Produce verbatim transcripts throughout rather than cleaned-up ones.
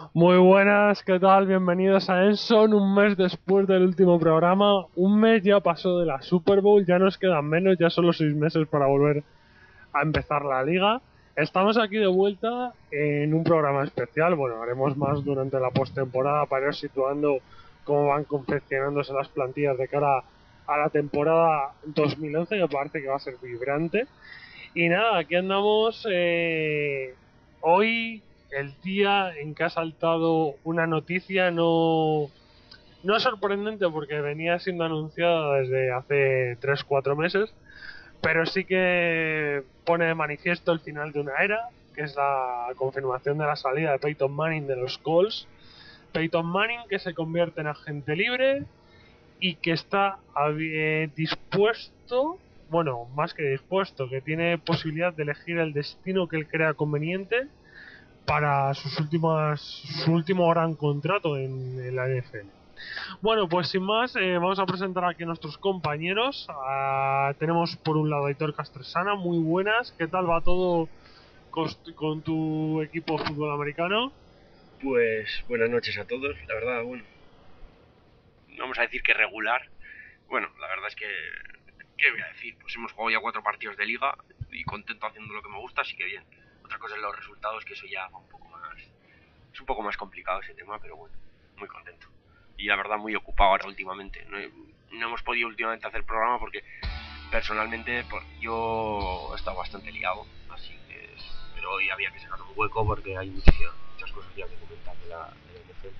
Muy buenas, ¿qué tal? Bienvenidos a Enson, un mes después del último programa. Un mes ya pasó de la Super Bowl, ya nos quedan menos, ya solo seis meses para volver a empezar la liga. Estamos aquí de vuelta en un programa especial. Bueno, haremos más durante la postemporada para ir situando cómo van confeccionándose las plantillas de cara a la temporada dos mil once, que parece que va a ser vibrante. Y nada, aquí andamos eh, hoy, el día en que ha saltado una noticia no, no sorprendente porque venía siendo anunciada desde hace tres cuatro meses, pero sí que pone de manifiesto el final de una era, que es la confirmación de la salida de Peyton Manning de los Colts. Peyton Manning que se convierte en agente libre y que está eh, dispuesto, bueno, más que dispuesto, que tiene posibilidad de elegir el destino que él crea conveniente para sus últimas, su último gran contrato en, en la N F L. Bueno, pues sin más, eh, vamos a presentar aquí a nuestros compañeros. Uh, tenemos por un lado a Aitor Castresana, muy buenas. ¿Qué tal va todo con, con tu equipo de fútbol americano? Pues buenas noches a todos. La verdad, bueno, vamos a decir que regular. Bueno, la verdad es que, ¿qué voy a decir? Pues hemos jugado ya cuatro partidos de liga y contento haciendo lo que me gusta, así que bien. Otra cosa es los resultados, que eso ya va un poco más... Es un poco más complicado ese tema, pero bueno, muy contento. Y la verdad muy ocupado ahora últimamente. No, he- no hemos podido últimamente hacer programa porque personalmente pues, yo he estado bastante liado, así que... Pero hoy había que sacar un hueco porque hay muchas, muchas cosas ya que comentar de la, de la N F L.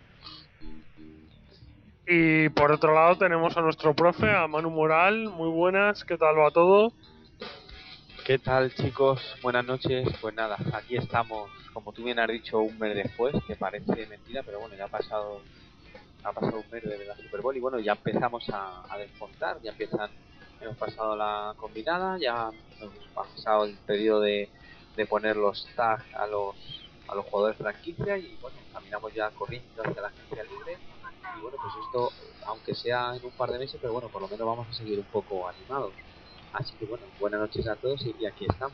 Y por otro lado tenemos a nuestro profe, a Manu Moral, muy buenas, ¿qué tal va todo? ¿Qué tal, chicos? Buenas noches. Pues nada, aquí estamos, como tú bien has dicho, un mes después, que parece mentira, pero bueno, ya ha pasado, ha pasado un mes desde la Super Bowl y bueno, ya empezamos a, a descontar, ya empiezan, hemos pasado la combinada, ya hemos pasado el periodo de, de poner los tags a los a los jugadores franquicia y bueno, caminamos ya corriendo hacia la agencia libre y bueno, pues esto, aunque sea en un par de meses, pero bueno, por lo menos vamos a seguir un poco animados. Así que bueno, buenas noches a todos y, y aquí estamos.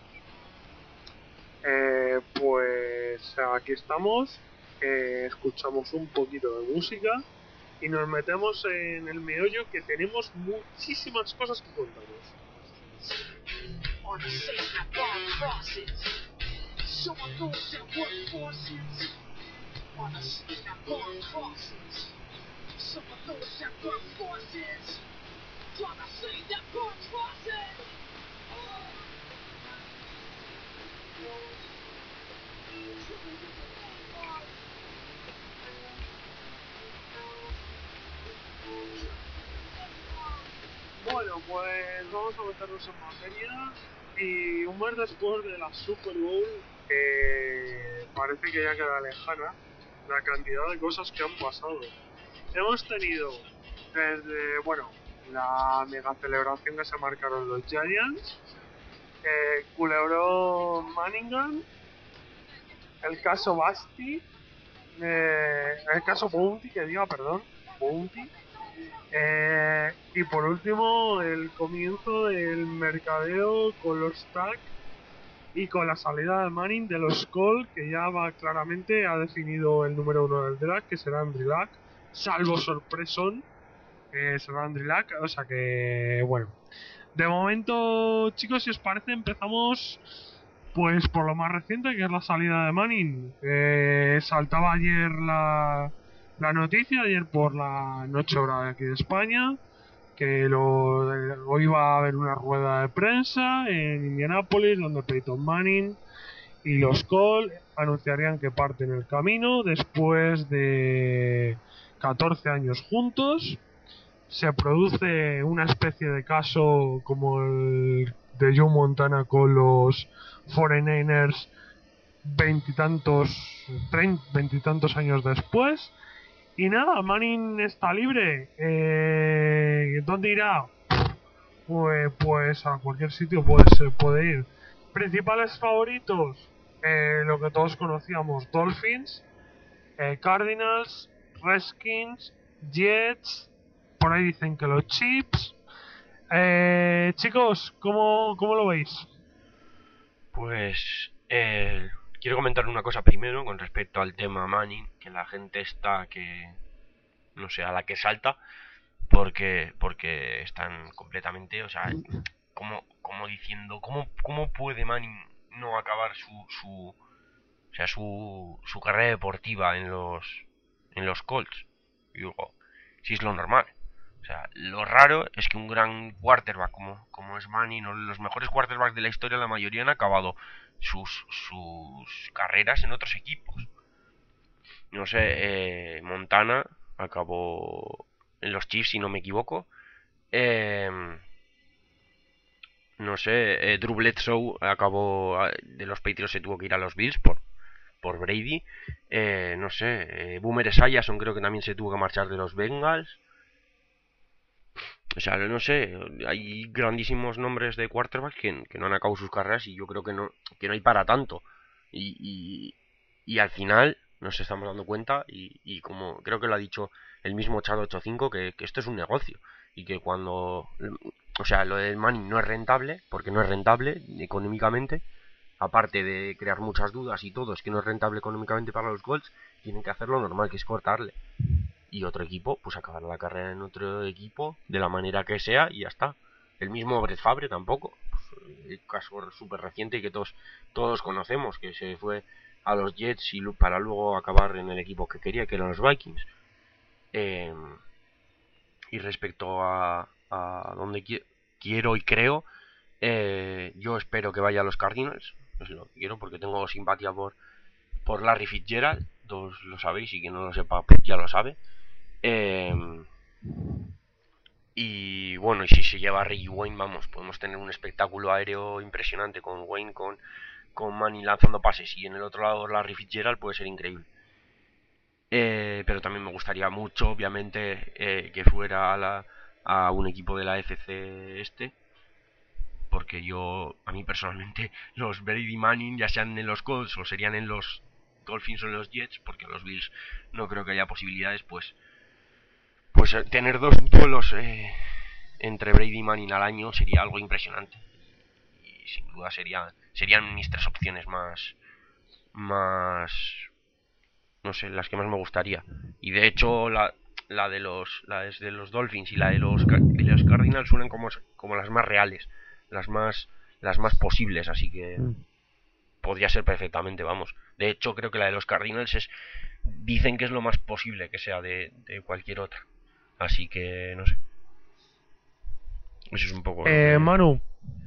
Eh, pues aquí estamos, eh, escuchamos un poquito de música y nos metemos en el meollo que tenemos muchísimas cosas que contaros. On a safe that bomb crosses, showing those that work forces. On a safe that bomb crosses, showing those that work forces. On a safe that bomb crosses. Bueno, pues vamos a meternos en materia. Y un mes después de la Super Bowl, eh, parece que ya queda lejana la cantidad de cosas que han pasado. Hemos tenido desde, bueno, la mega celebración que se marcaron los Giants, eh, culebró Manningham, el caso Basti, eh, el caso Bounty, que diga, perdón, Bounty, eh, y por último, el comienzo del mercadeo con los tags y con la salida de Manning de los Colts, que ya va claramente ha definido el número uno del draft, que será Andrew Luck, salvo sorpresón, eh, será Andrew Luck, o sea que, bueno. De momento, chicos, si os parece, empezamos pues por lo más reciente, que es la salida de Manning. Eh, saltaba ayer la, la noticia, ayer por la noche hora de aquí de España, que lo, eh, hoy va a haber una rueda de prensa en Indianápolis donde Peyton Manning y los Colts anunciarían que parten el camino después de catorce años juntos. Se produce una especie de caso como el de Joe Montana con los cuarenta y nueve ers veintitantos, treinta, veintitantos años después. Y nada, Manning está libre. Eh, ¿Dónde irá? Pues, pues a cualquier sitio puede, ser, puede ir. Principales favoritos, eh, lo que todos conocíamos, Dolphins, eh, Cardinals, Redskins, Jets, por ahí dicen que los Chips. Eh, chicos, ¿cómo, ¿cómo lo veis? Pues, eh, quiero comentar una cosa primero con respecto al tema Manning, que la gente está que no sé, a la que salta porque porque están completamente, o sea, como como diciendo, ¿cómo cómo puede Manning no acabar su su o sea, su su carrera deportiva en los en los Colts? Y digo, si es lo normal. O sea, lo raro es que un gran quarterback como, como es Manning, o los mejores quarterbacks de la historia, la mayoría han acabado sus, sus carreras en otros equipos. No sé, eh, Montana acabó en los Chiefs, si no me equivoco. Eh, no sé, eh, Drew Bledsoe acabó de los Patriots, se tuvo que ir a los Bills por, por Brady. Eh, no sé, eh, Boomer Esiason creo que también se tuvo que marchar de los Bengals. O sea, no sé, hay grandísimos nombres de quarterbacks que, que no han acabado sus carreras y yo creo que no, que no hay para tanto. Y, y, y al final nos estamos dando cuenta y, y como creo que lo ha dicho el mismo Chad ochenta y cinco, que, que esto es un negocio y que cuando, o sea, lo del Manning no es rentable, porque no es rentable económicamente, aparte de crear muchas dudas y todo, es que no es rentable económicamente para los Colts, tienen que hacer lo normal, que es cortarle. Y otro equipo, pues acabar la carrera en otro equipo de la manera que sea y ya está. El mismo Brett Favre tampoco, pues, el caso súper reciente que todos todos conocemos, que se fue a los Jets y para luego acabar en el equipo que quería, que eran los Vikings. Eh, y respecto a, a donde qui quiero y creo, eh, yo espero que vaya a los Cardinals, es lo que quiero, porque tengo simpatía por, por Larry Fitzgerald, todos lo sabéis, y quien no lo sepa pues ya lo sabe. Eh, y bueno, y si se lleva a Reggie Wayne, vamos, podemos tener un espectáculo aéreo impresionante con Wayne, con, con Manning lanzando pases, y en el otro lado Larry Fitzgerald puede ser increíble. Eh, pero también me gustaría mucho, obviamente, eh, que fuera a, la, a un equipo de la F C este, porque yo, a mí personalmente, los Brady Manning, ya sean en los Colts o serían en los Dolphins o en los Jets, porque a los Bills no creo que haya posibilidades, pues pues tener dos duelos eh, entre Brady y Manning al año sería algo impresionante. Y sin duda sería, serían mis tres opciones más, más, no sé, las que más me gustaría. Y de hecho la, la de los, la de los Dolphins y la de los, de los Cardinals suenan como, como las más reales, las más, las más posibles, así que podría ser perfectamente, vamos. De hecho creo que la de los Cardinals es, dicen que es lo más posible que sea de, de cualquier otra. Así que, no sé. Eso es un poco... Eh, que... Manu.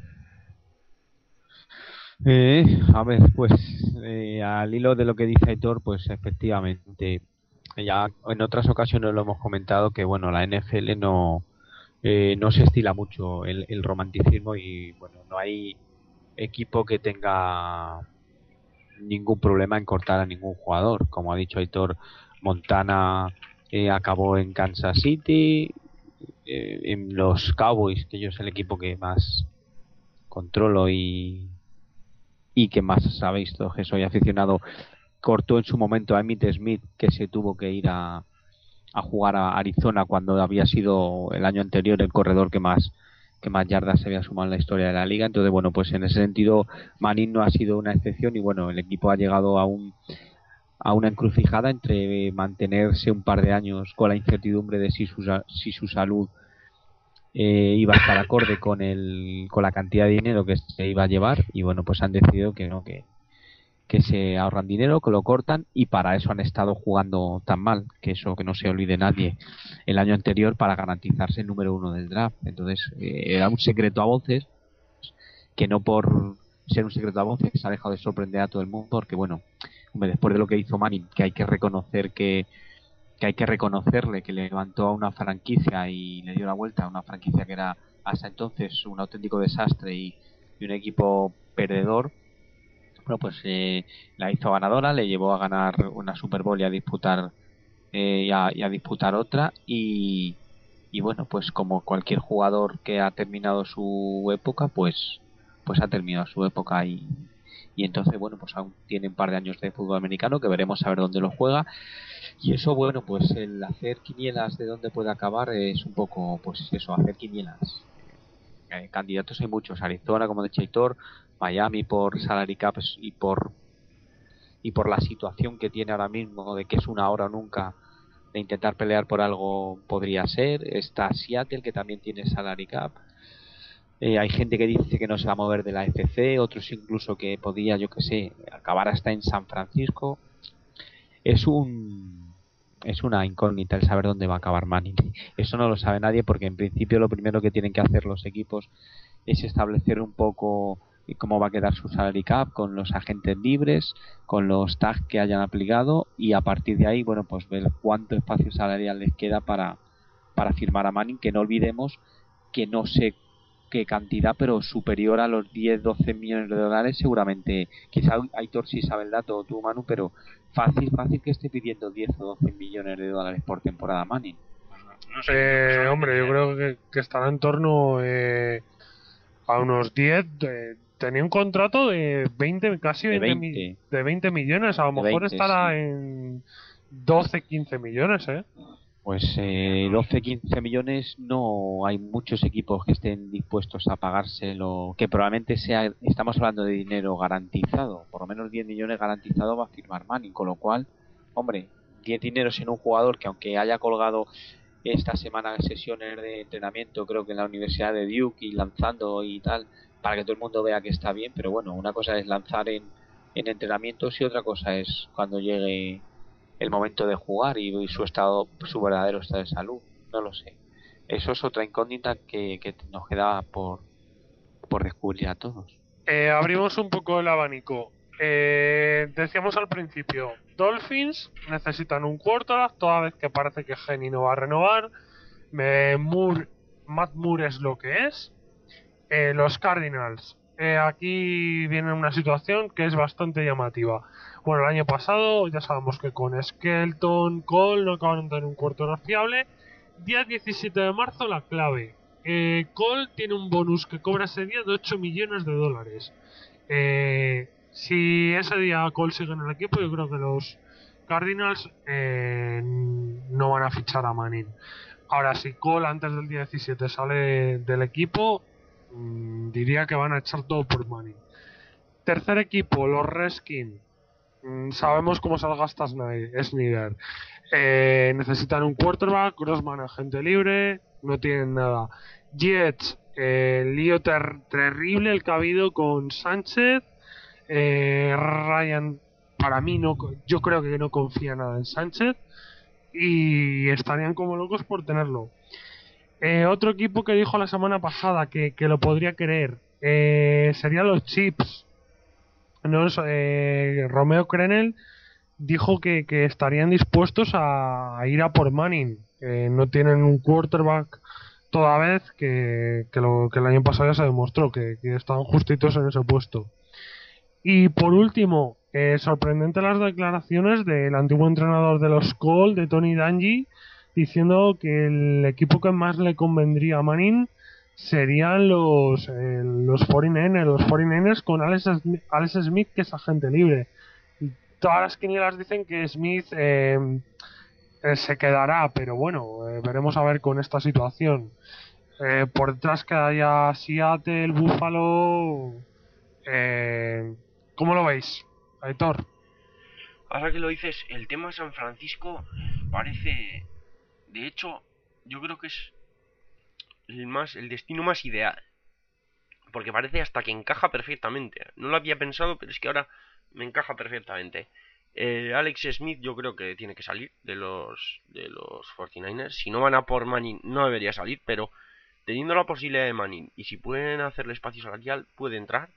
Eh, a ver, pues eh, al hilo de lo que dice Aitor, pues efectivamente, ya en otras ocasiones lo hemos comentado que, bueno, la N F L no, eh, no se estila mucho el, el romanticismo y, bueno, no hay equipo que tenga ningún problema en cortar a ningún jugador. Como ha dicho Aitor, Montana eh, acabó en Kansas City, eh, en los Cowboys, que yo es el equipo que más controlo y, y que más sabéis todos que soy aficionado, cortó en su momento a Emmitt Smith, que se tuvo que ir a, a jugar a Arizona cuando había sido el año anterior el corredor que más que más yardas se había sumado en la historia de la liga. Entonces, bueno, pues en ese sentido Manning no ha sido una excepción y, bueno, el equipo ha llegado a un a una encrucijada entre mantenerse un par de años con la incertidumbre de si su, si su salud eh, iba a estar acorde con el con la cantidad de dinero que se iba a llevar, y bueno, pues han decidido que no, que que se ahorran dinero, que lo cortan, y para eso han estado jugando tan mal, que eso que no se olvide nadie, el año anterior, para garantizarse el número uno del draft. Entonces eh, era un secreto a voces, que no por ser un secreto a voces se ha dejado de sorprender a todo el mundo, porque, bueno, hombre, después de lo que hizo Manning, que hay que reconocer que que hay que reconocerle que le levantó a una franquicia y le dio la vuelta a una franquicia que era hasta entonces un auténtico desastre y, y un equipo perdedor. Bueno, pues eh, la hizo ganadora, le llevó a ganar una Super Bowl y a disputar eh, y, a, y a disputar otra, y, y bueno, pues como cualquier jugador que ha terminado su época, pues pues ha terminado su época, y, y entonces, bueno, pues aún tiene un par de años de fútbol americano que veremos a ver dónde lo juega. Y eso, bueno, pues el hacer quinielas de dónde puede acabar es un poco, pues eso, hacer quinielas. Eh, candidatos hay muchos: Arizona, como de Chaitor, Miami por salary caps y por y por la situación que tiene ahora mismo de que es una hora o nunca de intentar pelear por algo, podría ser. Está Seattle, que también tiene salary cap. Eh, hay gente que dice que no se va a mover de la F C, otros incluso que podía, yo que sé, acabar hasta en San Francisco. Es un es una incógnita el saber dónde va a acabar Manning. Eso no lo sabe nadie, porque en principio lo primero que tienen que hacer los equipos es establecer un poco cómo va a quedar su salary cap con los agentes libres, con los tags que hayan aplicado, y a partir de ahí, bueno, pues ver cuánto espacio salarial les queda para, para firmar a Manning, que no olvidemos que no sé qué cantidad, pero superior a los diez doce millones de dólares seguramente. Quizá Aitor sí sabe el dato, tú Manu, pero fácil, fácil que esté pidiendo diez o doce millones de dólares por temporada Manning. No sé, eh, hombre, yo creo que, que estará en torno eh, a unos diez. De, tenía un contrato de veinte, casi veinte, de veinte, mi, de veinte millones. A lo mejor veinte, estará sí. En doce quince millones, ¿eh? Pues eh, doce quince millones no hay muchos equipos que estén dispuestos a pagárselo, que probablemente sea, estamos hablando de dinero garantizado, por lo menos diez millones garantizado va a firmar Manning, con lo cual, hombre, diez dineros en un jugador que aunque haya colgado esta semana sesiones de entrenamiento, creo que en la Universidad de Duke y lanzando y tal, para que todo el mundo vea que está bien, pero bueno, una cosa es lanzar en, en entrenamientos y otra cosa es cuando llegue el momento de jugar y, y su estado, su verdadero estado de salud. No lo sé. Eso es otra incógnita que, que nos queda por, por descubrir a todos. Eh, abrimos un poco el abanico. Eh, decíamos al principio, Dolphins necesitan un quarterback, toda vez que parece que Geni no va a renovar. Me, Moore, Matt Moore es lo que es. Eh, los Cardinals. Eh, aquí viene una situación que es bastante llamativa. Bueno, el año pasado ya sabemos que con Skelton, Cole no acabaron de tener un quarterback fiable. Día diecisiete de marzo, la clave. Eh, Cole tiene un bonus que cobra ese día de ocho millones de dólares. Eh, si ese día Cole sigue en el equipo, yo creo que los Cardinals eh, no van a fichar a Manning. Ahora, si Cole antes del día diecisiete sale del equipo, mmm, diría que van a echar todo por Manning. Tercer equipo, los Redskins. Mm, sabemos cómo salga esta Snyder. Eh, necesitan un quarterback, Grossman agente libre, no tienen nada. Jets, eh, lío ter- terrible el que ha habido con Sánchez. Eh, Ryan, para mí, no, yo creo que no confía nada en Sánchez y estarían como locos por tenerlo. Eh, otro equipo que dijo la semana pasada que, que lo podría querer eh, serían los Chiefs. No, eh, Romeo Crenel dijo que, que estarían dispuestos a, a ir a por Manning. Eh, no tienen un quarterback toda vez que, que, lo, que el año pasado ya se demostró que, que estaban justitos en ese puesto. Y por último, eh, sorprendente las declaraciones del antiguo entrenador de los Colts, de Tony Dungy, diciendo que el equipo que más le convendría a Manning serían los eh, los cuarenta y nueve ers, los cuarenta y nueve ers con Alex Smith, Alex Smith, que es agente libre. Y todas las quinielas dicen que Smith eh, eh, se quedará, pero bueno, eh, veremos a ver con esta situación. Eh, por detrás quedaría Seattle, Buffalo. Eh, ¿Cómo lo veis, Aitor? Ahora que lo dices, el tema San Francisco parece, de hecho, yo creo que es el más, el destino más ideal, porque parece hasta que encaja perfectamente. No lo había pensado, pero es que ahora me encaja perfectamente. Eh, Alex Smith yo creo que tiene que salir de los de los cuarenta y nueve ers. Si no van a por Manning no debería salir, pero teniendo la posibilidad de Manning y si pueden hacerle espacio salarial puede entrar.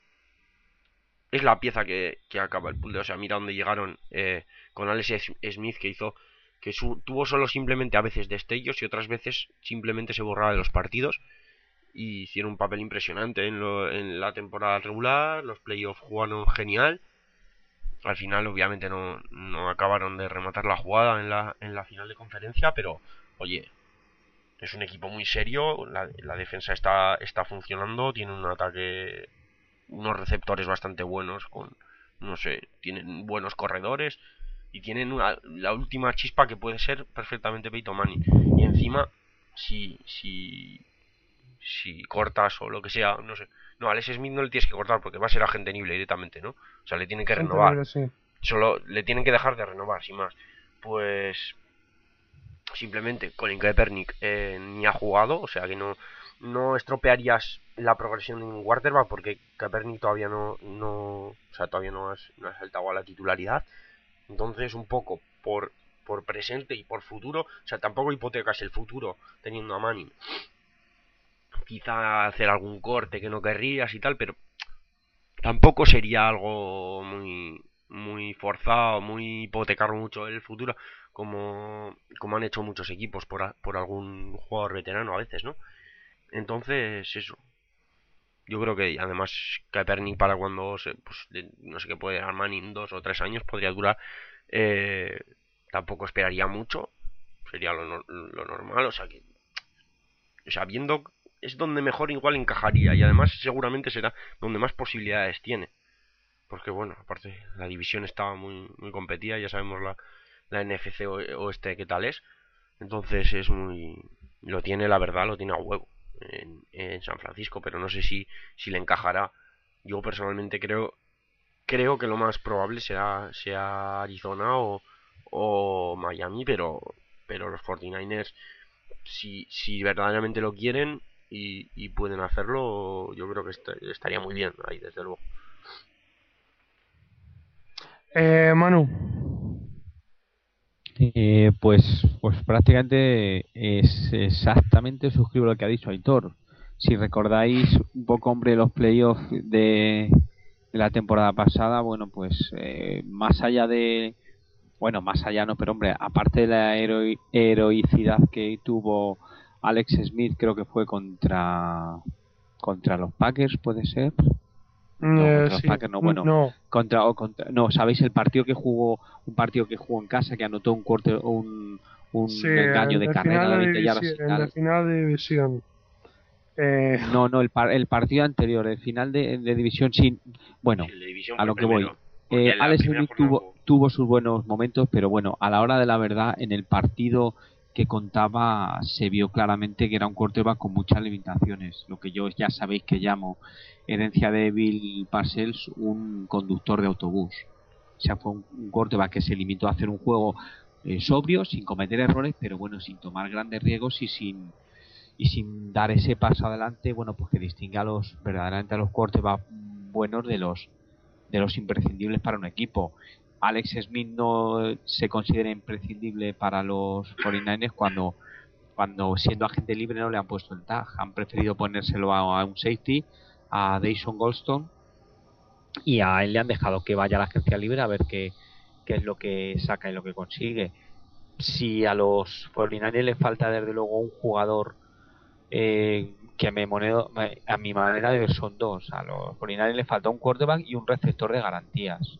Es la pieza que, que acaba el puzzle. O sea, mira dónde llegaron eh, con Alex Smith, que hizo que su, tuvo solo simplemente a veces destellos y otras veces simplemente se borraba de los partidos. Y hicieron un papel impresionante en, lo, en la temporada regular. Los playoffs jugaron genial. Al final obviamente no, no acabaron de rematar la jugada en la, en la final de conferencia, pero oye, es un equipo muy serio, la, la defensa está, está funcionando, tiene un ataque, unos receptores bastante buenos, con no sé, tienen buenos corredores y tienen una, la última chispa que puede ser perfectamente Peyton Manning. Y encima, si, si, si cortas o lo que sea, no sé. No, a Alex Smith no le tienes que cortar porque va a ser agente libre directamente, ¿no? O sea, le tienen que Gente renovar. libre, sí. solo le tienen que dejar de renovar, sin más. Pues simplemente Colin Kaepernick eh, ni ha jugado, o sea que no, no estropearías la progresión de un quarterback porque Kaepernick todavía no, no, o sea, todavía no has, no has saltado a la titularidad. Entonces, un poco por, por presente y por futuro, o sea, tampoco hipotecas el futuro teniendo a Manning. Quizá hacer algún corte que no querrías y tal, pero tampoco sería algo muy muy forzado, muy hipotecar mucho el futuro, como, como han hecho muchos equipos por, a, por algún jugador veterano a veces, ¿no? Entonces, eso. Yo creo que además Kaepernick para cuando se, pues, no sé qué puede dar Manning dos o tres años podría durar. Eh, tampoco esperaría mucho. Sería lo, lo normal. O sea que. O sea, viendo. Es donde mejor igual encajaría. Y además seguramente será donde más posibilidades tiene. Porque bueno, aparte la división estaba muy, muy competida. Ya sabemos la, la N F C oeste qué tal es. Entonces es muy. Lo tiene, la verdad, lo tiene a huevo. En, en San Francisco, pero no sé si, si le encajará. Yo personalmente creo creo que lo más probable será sea Arizona o, o Miami, pero pero los cuarenta y nueve ers si, si verdaderamente lo quieren y, y pueden hacerlo, yo creo que est estaría muy bien ahí, desde luego. Eh, Manu. Eh, pues, pues prácticamente es exactamente suscribo lo que ha dicho Aitor. Si recordáis un poco, hombre, los playoffs de, de la temporada pasada, bueno, pues eh, más allá de, bueno, más allá no, pero hombre, aparte de la hero heroicidad que tuvo Alex Smith, creo que fue contra contra los Packers, puede ser. No, Eh, contra los sí. Packers no, bueno, no. contra o contra no, sabéis el partido que jugó, un partido que jugó en casa que anotó un corte, un un sí, engaño el de de carrera de final de veinte yardas y división, el tal. de final de división. Eh, No, no, el, par, el partido anterior, el final de, de división, sí, bueno, Sí, la división a fue lo que voy. primero, Eh, la Alex primera Smith jornada tuvo, jugó. tuvo sus buenos momentos, pero bueno, a la hora de la verdad, en el partido que contaba se vio claramente que era un quarterback con muchas limitaciones, lo que yo ya sabéis que llamo herencia de Bill Parcells, un conductor de autobús. O sea, fue un, un quarterback que se limitó a hacer un juego eh, sobrio, sin cometer errores, pero bueno, sin tomar grandes riesgos y sin y sin dar ese paso adelante, bueno, pues que distinga a los verdaderamente a los quarterbacks buenos de los de los imprescindibles para un equipo. Alex Smith no se considera imprescindible para los cuarenta y nueve ers cuando cuando siendo agente libre no le han puesto el tag, han preferido ponérselo a, a un safety, a Dayson Goldstone, y a él le han dejado que vaya a la agencia libre a ver qué, qué es lo que saca y lo que consigue. Si a los cuarenta y nueve ers le falta desde luego un jugador eh, que me monedo, a mi manera de ver son dos. A los cuarenta y nueve ers le falta un quarterback y un receptor de garantías,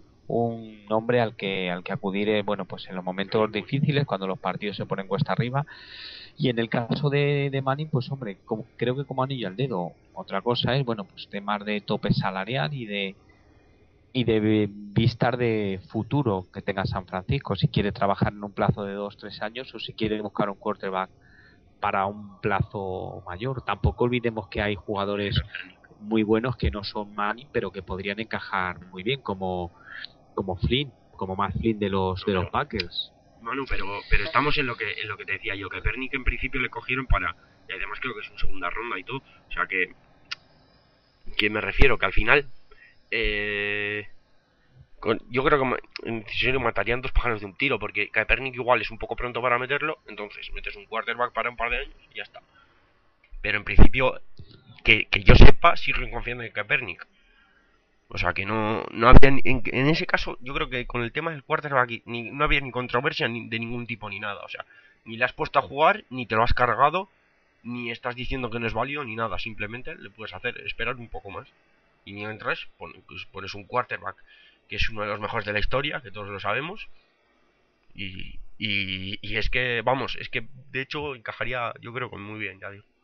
un hombre al que al que acudir eh, bueno, pues en los momentos difíciles, cuando los partidos se ponen cuesta arriba. Y en el caso de, de Manning, pues hombre, como, creo que como anillo al dedo. Otra cosa es, bueno, pues temas de tope salarial y de y de vistas de futuro que tenga San Francisco, si quiere trabajar en un plazo de dos tres años o si quiere buscar un quarterback para un plazo mayor. Tampoco olvidemos que hay jugadores muy buenos que no son Manning, pero que podrían encajar muy bien, como como Flynn, como Matt Flynn de los de los Packers. Manu, pero pero estamos en lo que en lo que te decía yo, que a Kaepernick en principio le cogieron para, y además creo que es una segunda ronda y todo, o sea que que me refiero que al final eh, con, yo creo que en serio matarían dos pájaros de un tiro, porque Kaepernick igual es un poco pronto para meterlo, entonces metes un quarterback para un par de años y ya está. Pero en principio, que, que yo sepa, siguen confiando en Kaepernick. O sea que no, no había, en, en ese caso, yo creo que con el tema del quarterback ni, no había ni controversia ni, de ningún tipo ni nada. O sea, ni le has puesto a jugar, ni te lo has cargado, ni estás diciendo que no es válido, ni nada. Simplemente le puedes hacer esperar un poco más. Y mientras pones, pues, pones un quarterback que es uno de los mejores de la historia, que todos lo sabemos. Y, y, y es que, vamos, es que de hecho encajaría, yo creo que muy bien, ya digo.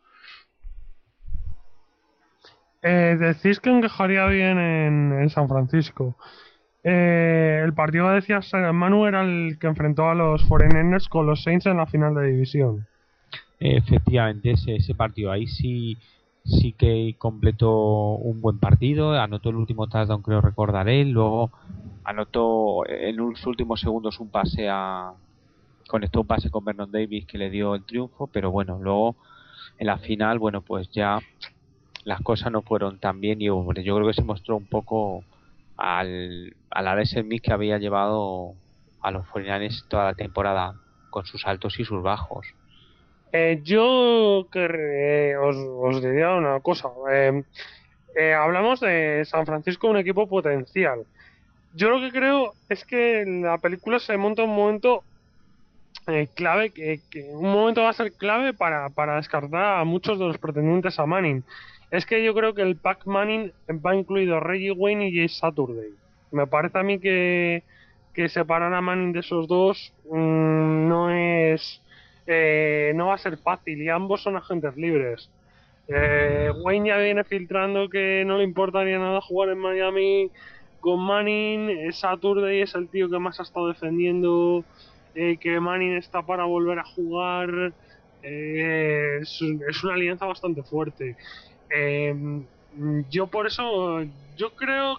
eh, decís que encajaría bien en, en San Francisco. Eh, el partido que decías, Manu, era el que enfrentó a los cuarenta y nueve ers con los Saints en la final de división. Efectivamente, ese, ese partido ahí sí sí que completó un buen partido, anotó el último touchdown, creo recordar él, luego anotó en los últimos segundos un pase a conectó un pase con Vernon Davis que le dio el triunfo, pero bueno, luego en la final, bueno, pues ya las cosas no fueron tan bien y hombre, yo creo que se mostró un poco al, al Alex Smith que había llevado a los cuarenta y nueve toda la temporada con sus altos y sus bajos. Eh, yo que eh, os, os diría una cosa. Eh, eh, hablamos de San Francisco, un equipo potencial. Yo lo que creo es que la película se monta un momento eh, clave, que, que un momento va a ser clave para, para descartar a muchos de los pretendientes a Manning. Es que yo creo que el pack Manning va incluido Reggie Wayne y Jay Saturday. Me parece a mí que, que separar a Manning de esos dos mmm, no es eh, no va a ser fácil y ambos son agentes libres. Eh, Wayne ya viene filtrando que no le importaría nada jugar en Miami con Manning. Saturday es el tío que más ha estado defendiendo eh, que Manning está para volver a jugar. Eh, es, es una alianza bastante fuerte. Eh, yo por eso, yo creo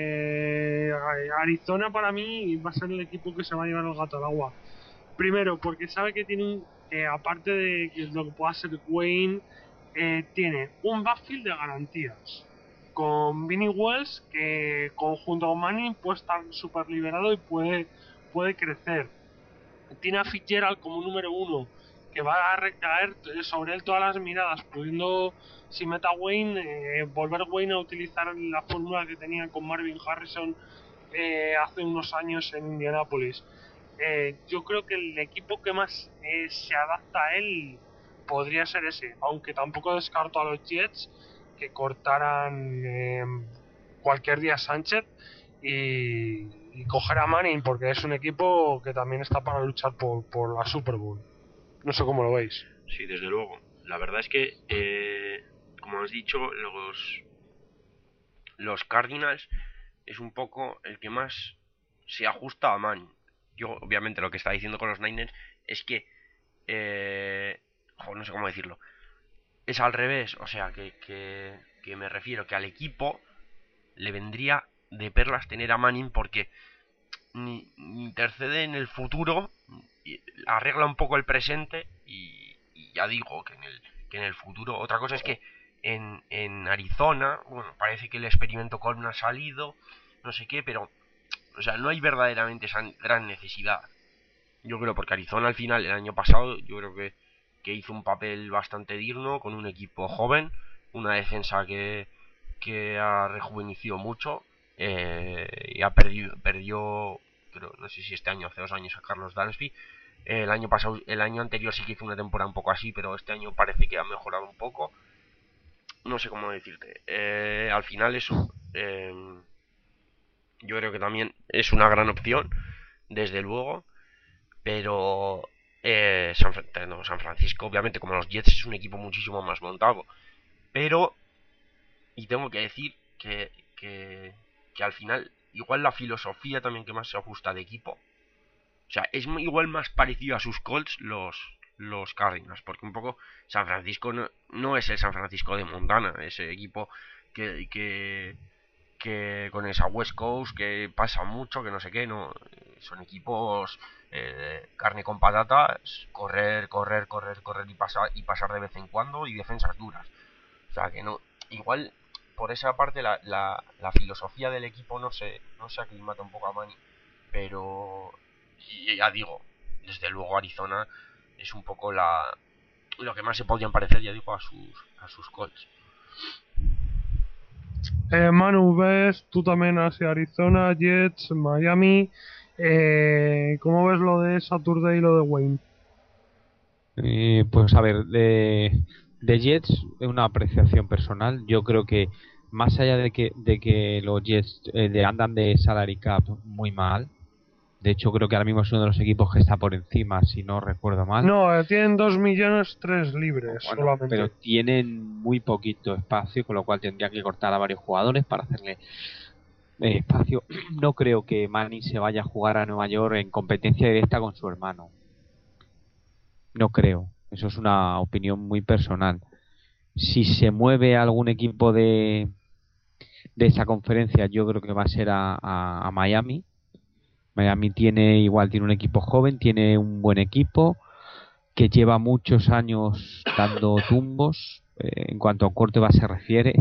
que Arizona para mí va a ser el equipo que se va a llevar el gato al agua. Primero, porque sabe que tiene un, eh, aparte de lo que pueda ser Wayne, eh, tiene un backfield de garantías. Con Vinnie Wells, que conjunto con Manning puede estar súper liberado y puede, puede crecer. Tiene a Fitzgerald como número uno, que va a recaer sobre él todas las miradas, pudiendo, si meta Wayne, eh, volver Wayne a utilizar la fórmula que tenía con Marvin Harrison eh, hace unos años en Indianapolis. Eh, yo creo que el equipo que más eh, se adapta a él podría ser ese, aunque tampoco descarto a los Jets que cortaran eh, cualquier día Sánchez y, y coger a Manning, porque es un equipo que también está para luchar por, por la Super Bowl. No sé cómo lo veis. Sí, desde luego. La verdad es que, eh, como has dicho, los, los Cardinals es un poco el que más se ajusta a Manning. Yo, obviamente, lo que está diciendo con los Niners es que, eh, joder, no sé cómo decirlo, es al revés, o sea, que, que, que me refiero que al equipo le vendría de perlas tener a Manning porque ni, ni intercede en el futuro, arregla un poco el presente y, y ya digo que en el que en el futuro. Otra cosa es que en, en Arizona, bueno, parece que el experimento Colm ha salido, no sé qué, pero o sea, no hay verdaderamente esa gran necesidad. Yo creo porque Arizona al final, el año pasado, yo creo que, que hizo un papel bastante digno con un equipo joven, una defensa que, que ha rejuvenecido mucho eh, y ha perdido, perdió, pero no sé si este año, hace dos años, a Carlos Dansby. Eh, el año pasado, el año anterior sí que hizo una temporada un poco así, pero este año parece que ha mejorado un poco. No sé cómo decirte. Eh, al final eso, eh, yo creo que también es una gran opción, desde luego. Pero eh, San, no, San Francisco, obviamente, como los Jets, es un equipo muchísimo más montado. Pero, y tengo que decir que, que, que al final, igual la filosofía también que más se ajusta al equipo. O sea, es igual más parecido a sus Colts los, los Cardinals. Porque un poco San Francisco no, no es el San Francisco de Montana. Ese equipo que, que, que con esa West Coast que pasa mucho, que no sé qué. No, son equipos eh, carne con patatas, correr, correr, correr, correr y pasar, y pasar de vez en cuando y defensas duras. O sea, que no, igual por esa parte la, la, la filosofía del equipo no se, no se aclimata un poco a Manny. Pero y ya digo, desde luego Arizona es un poco la lo que más se podrían parecer, ya digo, a sus a sus Colts. Eh, Manu, ves tú también hacia Arizona, Jets, Miami. Eh, ¿Cómo ves lo de Saturday y lo de Wayne? Eh, pues a ver, de, de Jets, es una apreciación personal. Yo creo que más allá de que, de que los Jets eh, de andan de salary cap muy mal, de hecho creo que ahora mismo es uno de los equipos que está por encima, si no recuerdo mal. No, eh, tienen dos millones tres libres bueno, solamente. Pero tienen muy poquito espacio, con lo cual tendría que cortar a varios jugadores para hacerle eh, espacio. No creo que Manning se vaya a jugar a Nueva York en competencia directa con su hermano. No creo. Eso es una opinión muy personal. si se mueve algún equipo de, de esa conferencia, yo creo que va a ser a, a, a Miami. Miami tiene igual, tiene un equipo joven, tiene un buen equipo que lleva muchos años dando tumbos eh, en cuanto a corte se refiere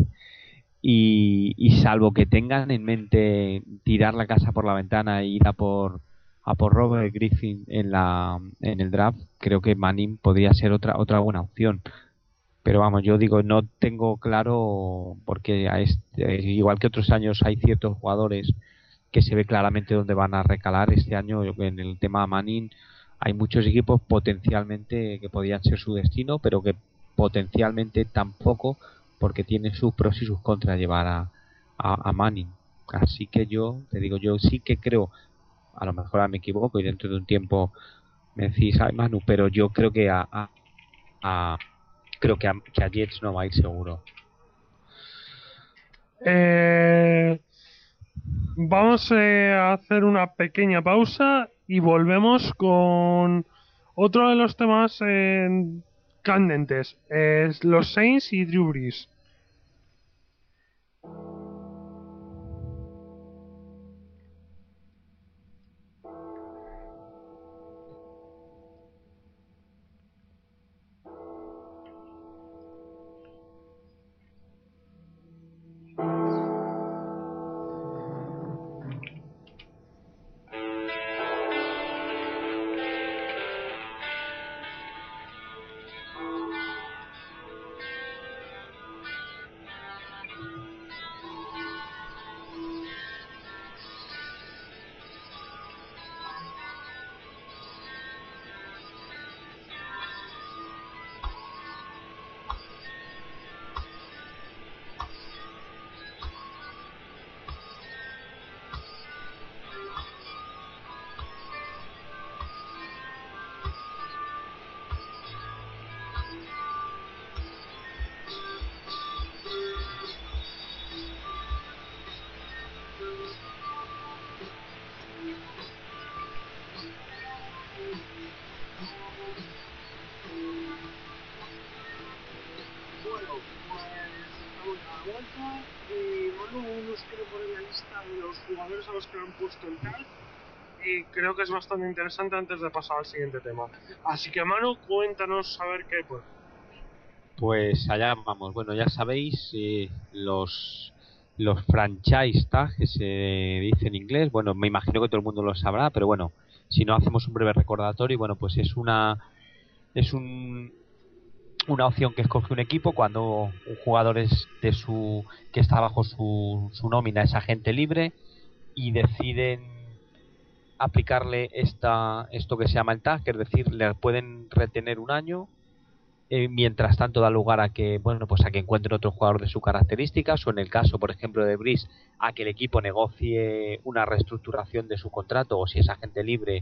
y, y salvo que tengan en mente tirar la casa por la ventana e ir a por a por Robert Griffin en la en el draft, creo que Manning podría ser otra otra buena opción. Pero vamos, yo digo, no tengo claro porque a este, igual que otros años hay ciertos jugadores que se ve claramente dónde van a recalar. Este año en el tema Manning hay muchos equipos potencialmente que podrían ser su destino, pero que potencialmente tampoco, porque tienen sus pros y sus contras llevar a, a, a Manning. Así que yo te digo, yo sí que creo, a lo mejor me equivoco y dentro de un tiempo me decís, ay Manu, pero yo creo que a, a, a creo que a, que a Jets no va a ir seguro. Eh, vamos eh, a hacer una pequeña pausa y volvemos con otro de los temas eh, candentes, es los Saints y Drew Brees. Y Manu nos quiere poner la lista de los jugadores a los que han puesto el tag y creo que es bastante interesante antes de pasar al siguiente tema. Así que Manu, cuéntanos a ver qué pues. Pues allá vamos. Bueno, ya sabéis eh, los los franchise tags que se dice en inglés. Bueno, me imagino que todo el mundo lo sabrá, pero bueno, si no hacemos un breve recordatorio, bueno, pues es una es un una opción que escoge un equipo cuando un jugador es de su que está bajo su, su nómina es agente libre y deciden aplicarle esta esto que se llama el tag, que es decir, le pueden retener un año. Eh, mientras tanto da lugar a que bueno pues a que encuentren otro jugador de sus características o en el caso por ejemplo de Brees a que el equipo negocie una reestructuración de su contrato o si es agente libre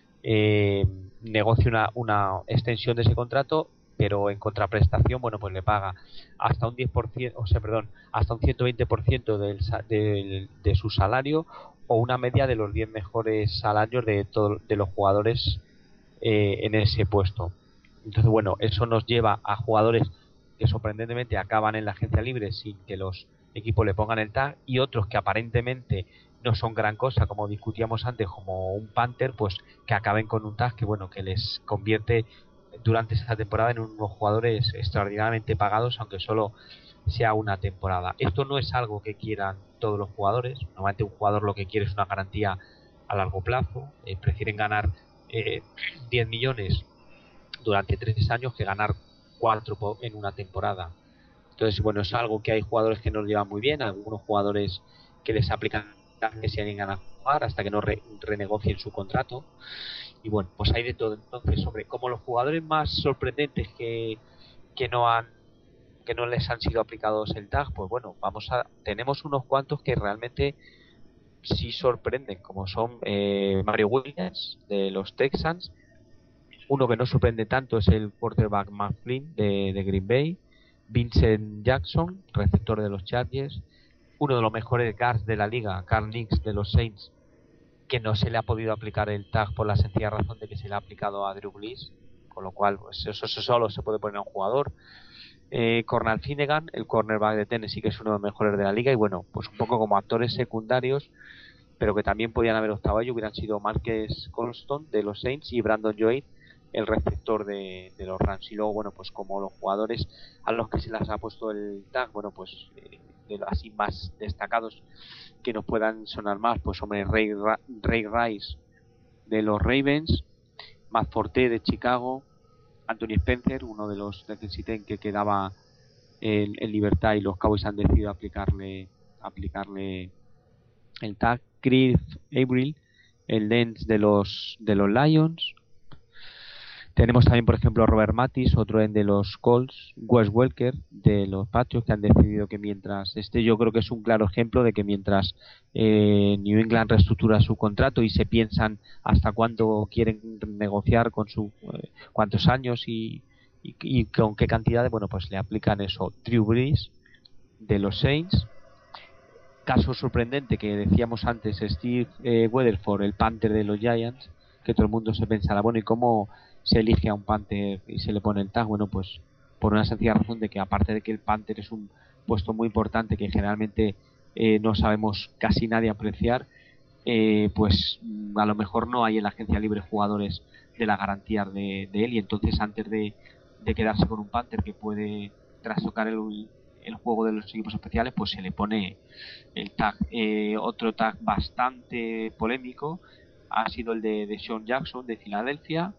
eh, negocie una, una extensión de ese contrato pero en contraprestación bueno pues le paga hasta un diez por ciento o sea perdón hasta un ciento veinte por ciento del, del, de su salario o una media de los diez mejores salarios de todos de los jugadores eh, en ese puesto. Entonces, bueno, eso nos lleva a jugadores que sorprendentemente acaban en la agencia libre sin que los equipos le pongan el tag y otros que aparentemente no son gran cosa, como discutíamos antes, como un Panther, pues que acaben con un tag que, bueno, que les convierte durante esta temporada en unos jugadores extraordinariamente pagados, aunque solo sea una temporada. Esto no es algo que quieran todos los jugadores. Normalmente un jugador lo que quiere es una garantía a largo plazo. Eh, prefieren ganar eh, diez millones durante tres años que ganar cuatro en una temporada. Entonces, bueno, es algo que hay jugadores que no lo llevan muy bien, algunos jugadores que les aplican que se animan a jugar hasta que no re renegocien su contrato. Y bueno, pues hay de todo. Entonces, sobre como los jugadores más sorprendentes que, que no han que no les han sido aplicados el tag, pues bueno, vamos a tenemos unos cuantos que realmente sí sorprenden, como son eh, Mario Williams de los Texans. Uno que no sorprende tanto es el quarterback Matt Flynn de, de Green Bay, Vincent Jackson, receptor de los Chargers, uno de los mejores guards de la liga, Carl Nicks de los Saints, que no se le ha podido aplicar el tag por la sencilla razón de que se le ha aplicado a Drew Brees, con lo cual pues eso, eso solo se puede poner a un jugador. Eh, Cornell Finnegan, el cornerback de Tennessee, que es uno de los mejores de la liga, y bueno, pues un poco como actores secundarios, pero que también podían haber optado a ello, hubieran sido Marques Colston de los Saints y Brandon Joy, el receptor de, de los Rams. Y luego, bueno, pues como los jugadores a los que se les ha puesto el tag, bueno, pues eh, de los así más destacados que nos puedan sonar más, pues hombre, Ray, Ra- Ray Rice de los Ravens, Matt Forte de Chicago, Anthony Spencer, uno de los defensive que quedaba en, en libertad y los Cowboys han decidido aplicarle aplicarle el tag, Chris Avril, el Lens de los de los Lions. Tenemos también, por ejemplo, Robert Matis, otro end de los Colts, Wes Welker de los Patriots, que han decidido que mientras, este yo creo que es un claro ejemplo de que mientras eh, New England reestructura su contrato y se piensan hasta cuándo quieren negociar con su, eh, cuántos años y, y, y con qué cantidades, bueno, pues le aplican eso. Drew Brees de los Saints. Caso sorprendente que decíamos antes, Steve eh, Weatherford, el Panther de los Giants, que todo el mundo se pensará, bueno, ¿y cómo se elige a un Panther y se le pone el tag? Bueno, pues por una sencilla razón de que aparte de que el Panther es un puesto muy importante que generalmente eh, no sabemos casi nadie apreciar, eh, pues a lo mejor no hay en la agencia libre jugadores de la garantía de, de él, y entonces antes de, de quedarse con un Panther que puede trastocar el, el juego de los equipos especiales, pues se le pone el tag. Eh, otro tag bastante polémico ha sido el de, de Sean Jackson de Filadelfia.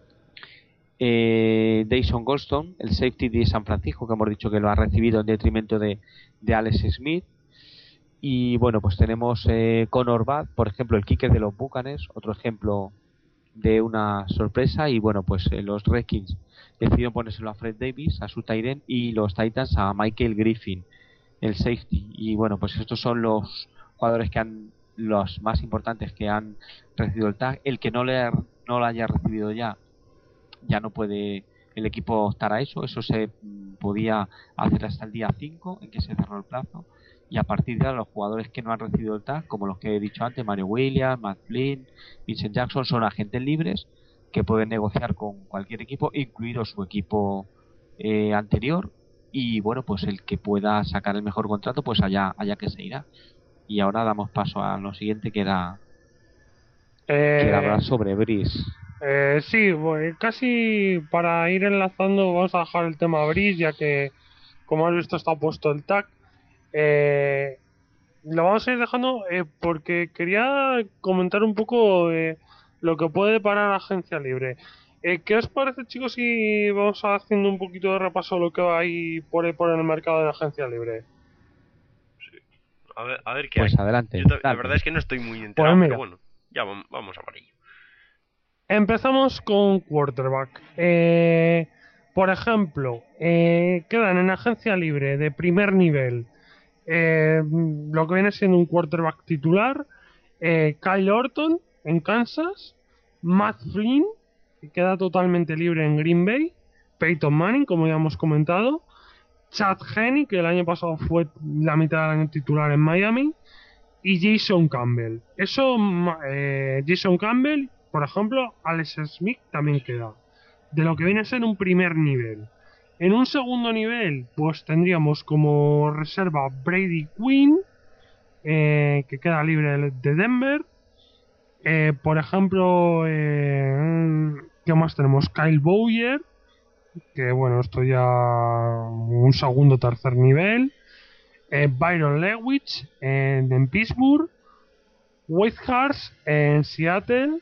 eh, Dayson Goldstone, el safety de San Francisco, que hemos dicho que lo ha recibido en detrimento de, de Alex Smith. Y bueno, pues tenemos eh, Connor Bad, por ejemplo, el kicker de los Buccaneers, otro ejemplo de una sorpresa. Y bueno, pues eh, los Redskins decidieron ponérselo a Fred Davis, a su tight end, y los Titans a Michael Griffin, el safety. Y bueno, pues estos son los jugadores que han, los más importantes que han recibido el tag. El que no le no lo haya recibido ya, ya no puede el equipo optar a eso. Eso se mm, podía hacer hasta el día cinco, en que se cerró el plazo, y a partir de ahora los jugadores que no han recibido el tag, como los que he dicho antes, Mario Williams, Matt Flynn, Vincent Jackson, son agentes libres que pueden negociar con cualquier equipo, incluido su equipo eh, anterior. Y bueno, pues el que pueda sacar el mejor contrato, pues allá allá que se irá. Y ahora damos paso a lo siguiente, que era que era Eh, hablar sobre Breeze. eh, sí, bueno, casi para ir enlazando, vamos a dejar el tema Breeze, ya que, como has visto, está puesto el tag. Eh, lo vamos a ir dejando eh, porque quería comentar un poco eh, lo que puede parar la agencia libre. Eh, ¿Qué os parece, chicos, si vamos haciendo un poquito de repaso de lo que hay por ahí por el mercado de la agencia libre? Sí. A ver, a ver qué Pues hay. adelante, Yo ta- la dale. verdad es que no estoy muy Pues enterado, pero mira, bueno, ya vam- vamos a por ello. empezamos con quarterback. Eh, por ejemplo, eh, quedan en agencia libre de primer nivel eh, lo que viene siendo un quarterback titular, eh, Kyle Orton en Kansas, Matt Flynn, que queda totalmente libre en Green Bay, Peyton Manning, como ya hemos comentado, Chad Henne, que el año pasado fue la mitad del año titular en Miami, y Jason Campbell. Eso, eh, Jason Campbell, por ejemplo, Alex Smith también queda. De lo que viene a ser un primer nivel. En un segundo nivel, pues tendríamos como reserva Brady Quinn, eh, que queda libre de Denver. Eh, por ejemplo, eh, ¿qué más tenemos? Kyle Bowyer, que bueno, esto ya un segundo tercer nivel. Eh, Byron Lewis en, en Pittsburgh. Whitehurst en Seattle.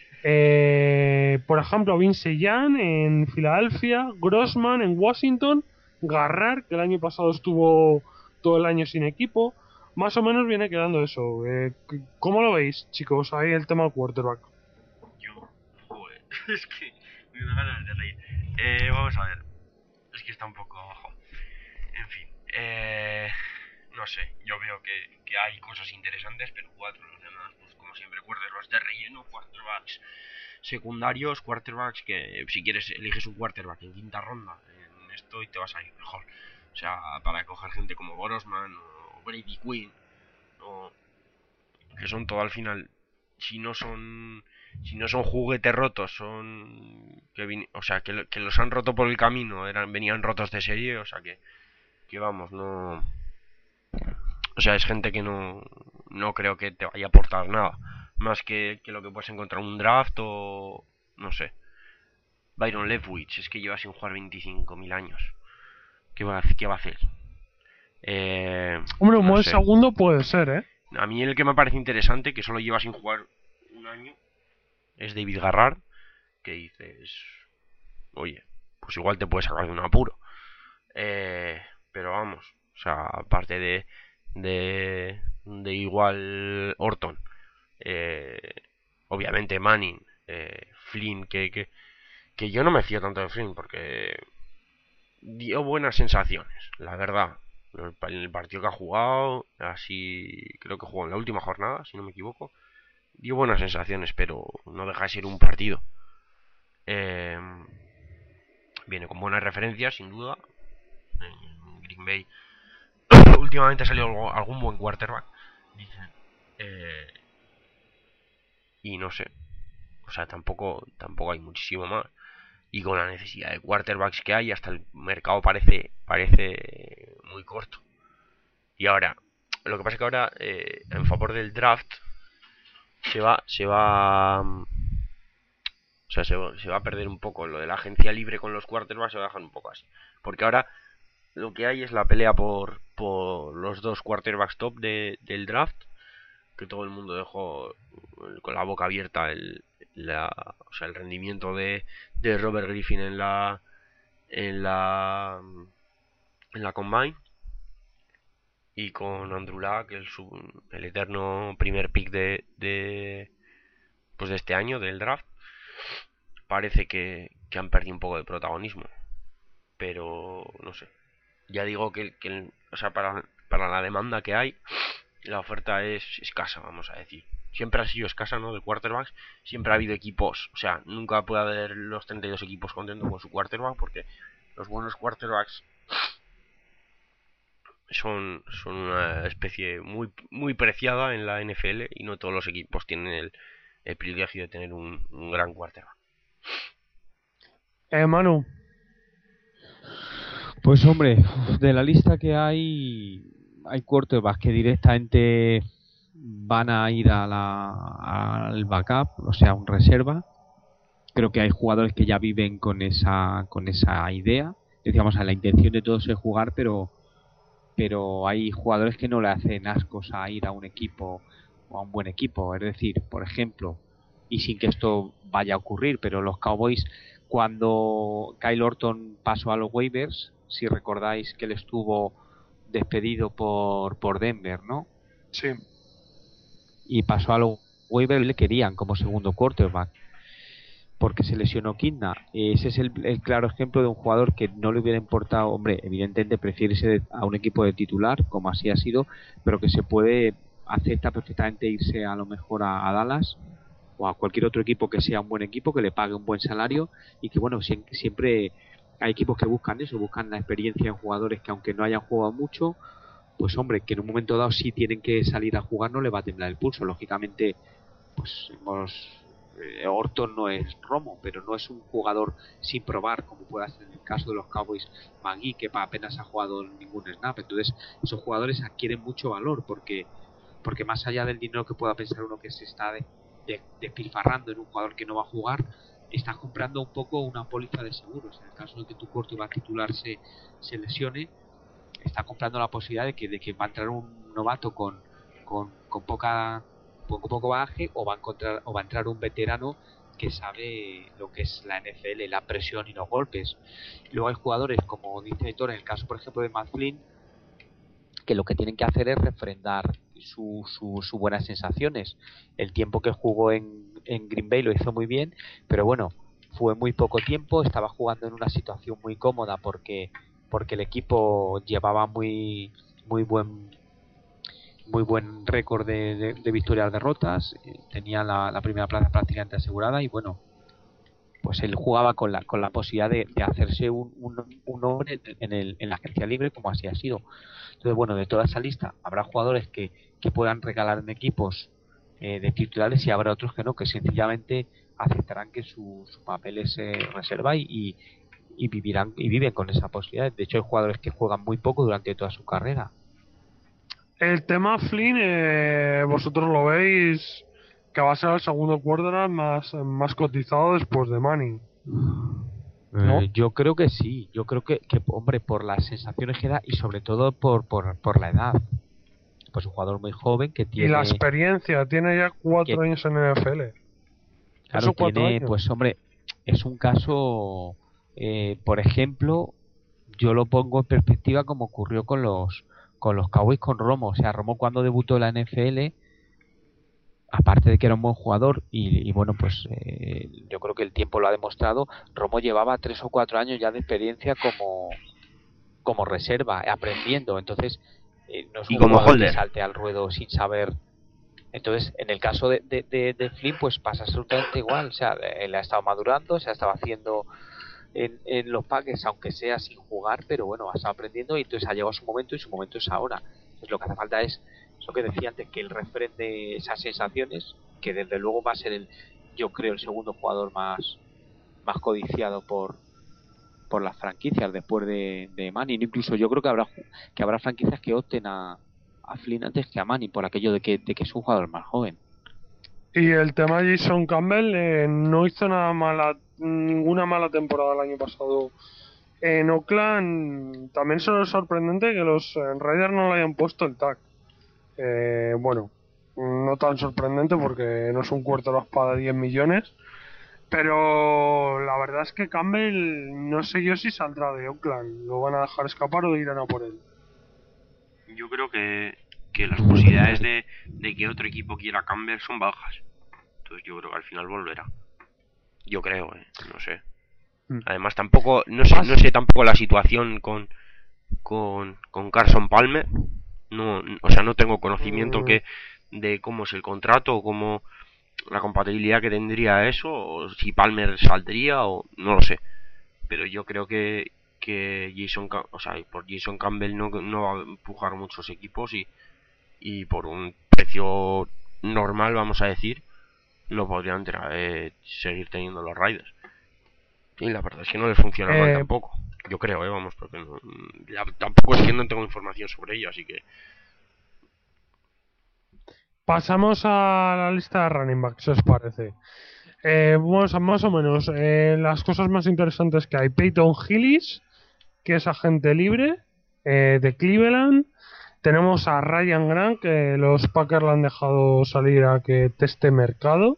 Eh, por ejemplo, Vince Young en Filadelfia, Grossman en Washington, Garrard, que el año pasado estuvo todo el año sin equipo. Más o menos viene quedando eso. Eh, ¿Cómo lo veis, chicos? Ahí el tema del quarterback. Yo, joder, es que me da ganas de reír. Eh, vamos a ver. Es que está un poco abajo. En fin, eh, no sé, yo veo que, que hay cosas interesantes, pero cuatro, los demás, pues como siempre, quarterbacks de relleno, quarterbacks secundarios, quarterbacks que si quieres eliges un quarterback en quinta ronda en esto y te vas a ir mejor. O sea, para coger gente como Grossman o Brady Quinn, o que son todo al final, si no son si no son juguetes rotos, son que vin... o sea, que, que los han roto por el camino, eran venían rotos de serie, o sea que que vamos, no, o sea, es gente que no no creo que te vaya a aportar nada, más que, que lo que puedes encontrar en un draft o no sé. Byron Leftwich, es que lleva sin jugar veinticinco mil años. ¿Qué va, qué va a hacer? Eh, Hombre, un no buen sé. segundo puede ser, ¿eh? A mí el que me parece interesante, que solo lleva sin jugar un año, es David Garrard, que dices, oye, pues igual te puedes sacar de un apuro. Eh, pero vamos, o sea, aparte de de, de igual Orton, eh, obviamente Manning, eh, Flynn, que, que, que yo no me fío tanto de Flynn porque dio buenas sensaciones, la verdad. En el partido que ha jugado, así creo que jugó en la última jornada, si no me equivoco, dio buenas sensaciones, pero no deja de ser un partido. Eh, viene con buenas referencias, sin duda. En Green Bay últimamente ha salido algún buen quarterback, dicen. Eh, y no sé, o sea, tampoco, tampoco hay muchísimo más. Y con la necesidad de quarterbacks que hay, hasta el mercado parece, parece muy corto. Y ahora, lo que pasa es que ahora, eh, en favor del draft, se va, se va, o sea, se, se va a perder un poco lo de la agencia libre con los quarterbacks, se va a dejar un poco así. Porque ahora lo que hay es la pelea por, por los dos quarterbacks top de, del draft, que todo el mundo dejó con la boca abierta el, la, o sea, el rendimiento de, de Robert Griffin en la en la en la Combine, y con Andrew Luck, el, el eterno primer pick de, de pues de este año del draft, parece que, que han perdido un poco de protagonismo, pero no sé, ya digo que, que o sea, para, para la demanda que hay, la oferta es escasa, vamos a decir. Siempre ha sido escasa, ¿no? De quarterbacks. Siempre ha habido equipos. O sea, nunca puede haber los treinta y dos equipos contentos con su quarterback, porque los buenos quarterbacks son, son una especie muy, muy preciada en la N F L, y no todos los equipos tienen el, el privilegio de tener un, un gran quarterback. Eh, Manu. Pues hombre, de la lista que hay, hay quarterbacks que directamente van a ir a la, al backup, o sea, un reserva. Creo que hay jugadores que ya viven con esa con esa idea. Decíamos, a la intención de todos es jugar, pero pero hay jugadores que no le hacen ascos a ir a un equipo o a un buen equipo. Es decir, por ejemplo, y sin que esto vaya a ocurrir, pero los Cowboys, cuando Kyle Orton pasó a los waivers, si recordáis que él estuvo despedido por, por Denver, ¿no? Sí. Y pasó a los waivers y le querían como segundo quarterback, porque se lesionó Kidna. Ese es el, el claro ejemplo de un jugador que no le hubiera importado. Hombre, evidentemente prefiere irse a un equipo de titular, como así ha sido, pero que se puede, acepta perfectamente irse a lo mejor a, a Dallas o a cualquier otro equipo que sea un buen equipo, que le pague un buen salario, y que bueno, siempre hay equipos que buscan eso, buscan la experiencia en jugadores que aunque no hayan jugado mucho, pues hombre, que en un momento dado si tienen que salir a jugar no le va a temblar el pulso. Lógicamente, pues hemos eh, Orton no es Romo, pero no es un jugador sin probar, como puede ser en el caso de los Cowboys Magui, que apenas ha jugado ningún snap. Entonces esos jugadores adquieren mucho valor, porque porque más allá del dinero que pueda pensar uno que se está de, de, despilfarrando en un jugador que no va a jugar, estás comprando un poco una póliza de seguros. En el caso de que tu quarterback titular se, se lesione, está comprando la posibilidad de que, de que va a entrar un novato con, con, con poca poco poco bagaje, o va a encontrar o va a entrar un veterano que sabe lo que es la N F L, la presión y los golpes. Luego hay jugadores, como dice Héctor, en el caso por ejemplo de Matt Flynn, que lo que tienen que hacer es refrendar sus su, su buenas sensaciones. El tiempo que jugó en, en Green Bay lo hizo muy bien, pero bueno, fue muy poco tiempo, estaba jugando en una situación muy cómoda porque porque el equipo llevaba muy muy buen muy buen récord de, de, de victorias derrotas, tenía la, la primera plaza prácticamente asegurada, y bueno, pues él jugaba con la con la posibilidad de, de hacerse un, un, un nombre en, el, en la agencia libre, como así ha sido. Entonces, bueno, de toda esa lista habrá jugadores que, que puedan regalar en equipos eh, de titulares, y habrá otros que no, que sencillamente aceptarán que su, su papel es eh, reserva y, y, y vivirán y viven con esa posibilidad. De hecho, hay jugadores que juegan muy poco durante toda su carrera. El tema Flynn, eh, vosotros lo veis que va a ser el segundo quarterback más, más cotizado después de Manning, ¿no? Eh, yo creo que sí, yo creo que, que, hombre, por las sensaciones que da y sobre todo por, por, por la edad. Pues un jugador muy joven que tiene... Y la experiencia, tiene ya cuatro que, años en N F L. Claro, Eso cuatro tiene, años. pues hombre, es un caso, eh, por ejemplo, yo lo pongo en perspectiva como ocurrió con los con los Cowboys con Romo. O sea, Romo cuando debutó en la N F L, aparte de que era un buen jugador y, y bueno, pues eh, yo creo que el tiempo lo ha demostrado, Romo llevaba tres o cuatro años ya de experiencia como como reserva, aprendiendo. Entonces, eh, no es un y como jugador holder. que salte al ruedo sin saber. Entonces, en el caso de, de, de, de Flynn, pues pasa absolutamente igual. O sea, él ha estado madurando, se ha estado haciendo en, en los Packers, aunque sea sin jugar, pero bueno, ha estado aprendiendo y entonces ha llegado su momento y su momento es ahora. Entonces, lo que hace falta es, eso que decía antes, que él refrende esas sensaciones, que desde luego va a ser, el yo creo, el segundo jugador más, más codiciado por por las franquicias después de, de Manning. Incluso yo creo que habrá que habrá franquicias que opten a, a Flynn antes que a Manning por aquello de que, de que es un jugador más joven. Y el tema Jason Campbell, eh, no hizo nada mala, ninguna mala temporada el año pasado en Oakland. También es sorprendente que los eh, Raiders no le hayan puesto el tag. Eh, bueno, no tan sorprendente porque no es un cuarto de la espada de diez millones. Pero la verdad es que Campbell no sé yo si saldrá de Oakland. ¿Lo van a dejar escapar o irán a por él? Yo creo que, que las posibilidades de, de que otro equipo quiera a Campbell son bajas. Entonces yo creo que al final volverá. Yo creo, eh, no sé. Además tampoco, no sé, no sé tampoco la situación con con, con Carson Palmer. No, o sea, no tengo conocimiento que de cómo es el contrato o cómo la compatibilidad que tendría eso, o si Palmer saldría o no lo sé. Pero yo creo que que Jason, o sea, por Jason Campbell no, no va a empujar muchos equipos y, y por un precio normal, vamos a decir, lo podrían eh, seguir teniendo los Raiders. Y la verdad es que no les funciona eh, mal tampoco. Yo creo, eh, vamos, porque no, ya, tampoco es que no tengo información sobre ello, así que... Pasamos a la lista de running backs, ¿os parece? Eh, vamos a más o menos eh, las cosas más interesantes que hay. Peyton Hillis, que es agente libre eh, de Cleveland. Tenemos a Ryan Grant, que los Packers le han dejado salir a que teste mercado.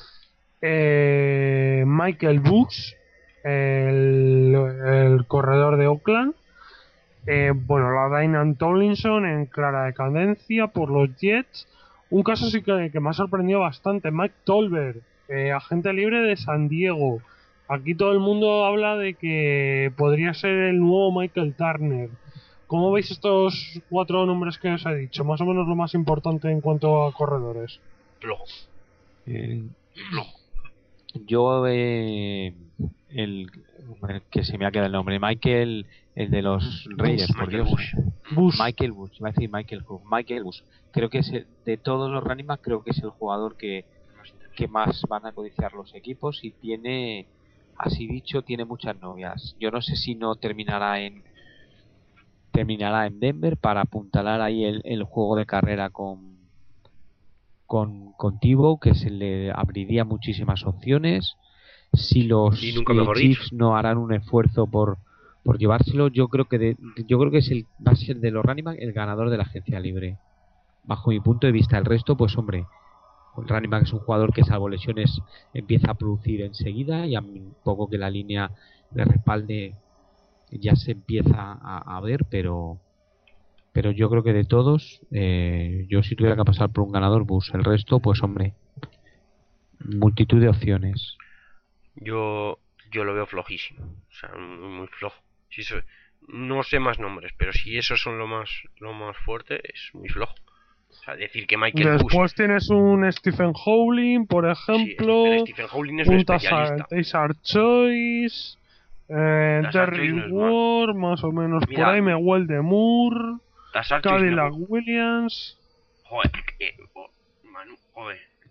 Eh, Michael Bush, el, el corredor de Oakland. Eh, bueno, la Dainan Tomlinson en clara decadencia por los Jets. Un caso sí que, que me ha sorprendido bastante. Mike Tolbert, eh, agente libre de San Diego. Aquí todo el mundo habla de que podría ser el nuevo Michael Turner. ¿Cómo veis estos cuatro nombres que os he dicho? Más o menos lo más importante en cuanto a corredores. Flojo. Eh, Flojo. Yo, eh, el que se me ha quedado el nombre, Michael, el de los Raiders, por Dios. Bush. Bush. Michael Bush, iba a decir Michael Bush. Michael Bush. Creo que es el, de todos los running backs, creo que es el jugador que, que más van a codiciar los equipos y tiene, así dicho, tiene muchas novias. Yo no sé si no terminará en terminará en Denver para apuntalar ahí el, el juego de carrera con con, con Tebow, que se le abriría muchísimas opciones. Si los eh, Chiefs no harán un esfuerzo por, por llevárselo, yo creo que de, yo creo que es el, va a ser de los running back el ganador de la agencia libre, bajo mi punto de vista. El resto, pues hombre, el running back es un jugador que salvo lesiones empieza a producir enseguida y a poco que la línea le respalde ya se empieza a, a ver, pero pero yo creo que de todos, eh, yo si tuviera que pasar por un ganador, Bush. El resto, pues hombre, multitud de opciones. Yo yo lo veo flojísimo, o sea, muy, muy flojo. Si eso, no sé más nombres, pero si esos son lo más lo más fuerte, es muy flojo. O sea, decir que Michael Después Bush... tienes un Stephen Howling, por ejemplo. Sí, Stephen Howling es un especialista. Taysar Choice, eh, Terry no Ward, más o menos. Mira, por ahí Mewell de Moore, Cadillac no. Williams. Joder, eh, oh, Manu, joder,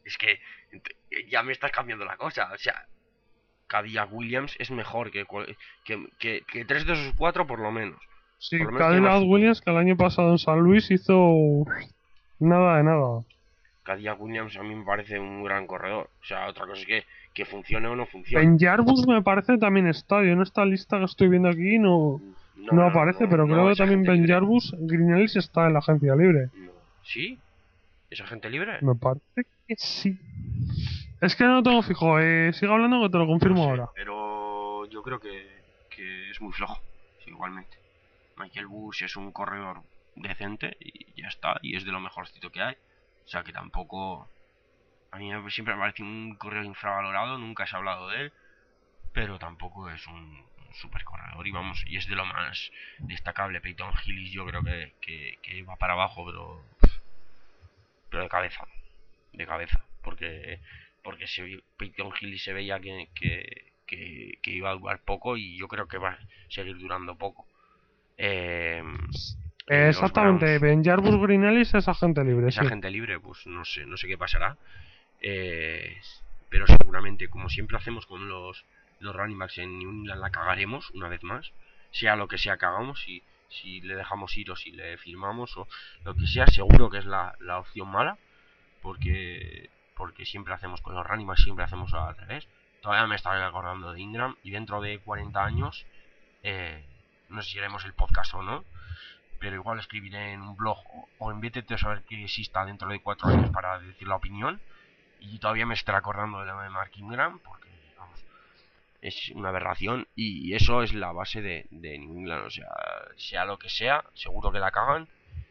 Es que ya me estás cambiando la cosa. O sea, Cadillac Williams es mejor que, que, que, que tres de esos cuatro por lo menos. Sí, por lo menos Cadillac Williams, que el año pasado en San Luis hizo nada de nada. Cadillac Williams a mí me parece un gran corredor. O sea, otra cosa es que, que funcione o no funcione. Ben Yarbus me parece también estadio. En esta lista que estoy viendo aquí no, no, no aparece, no, pero no, creo que también Ben Yarbus, Green Ellis está en la agencia libre. No. ¿Sí? ¿Es agente libre? Me parece que sí. Es que no lo tengo fijo. Eh, sigue hablando que te lo confirmo no sé, ahora. Pero yo creo que, que es muy flojo, sí, igualmente. Michael Bush es un corredor decente y ya está. Y es de lo mejorcito que hay. O sea que tampoco... A mí siempre me parece un corredor infravalorado. Nunca se ha hablado de él. Pero tampoco es un super corredor. Y vamos, y es de lo más destacable. Peyton Hillis yo creo que, que, que va para abajo, pero... Pero de cabeza. De cabeza. Porque... Porque se, Peyton Hillis se veía que, que, que, que iba a durar poco y yo creo que va a seguir durando poco. Eh, Exactamente, Ben Yarbus Green Ellis es agente libre. Es sí. agente libre, pues no sé, no sé qué pasará. Eh, pero seguramente, como siempre hacemos con los, los running backs en New England, la cagaremos una vez más. Sea lo que sea que hagamos, si, si le dejamos ir o si le firmamos o lo que sea, seguro que es la, la opción mala. Porque... porque siempre hacemos con los running backs, siempre hacemos al revés. Todavía me estaba acordando de Ingram y dentro de cuarenta años, eh, no sé si haremos el podcast o no, pero igual escribiré en un blog o, o en B T T a saber que exista dentro de cuatro años para decir la opinión y todavía me estaré acordando de la de Mark Ingram porque vamos, es una aberración y eso es la base de, de New England. O sea, sea lo que sea, seguro que la cagan.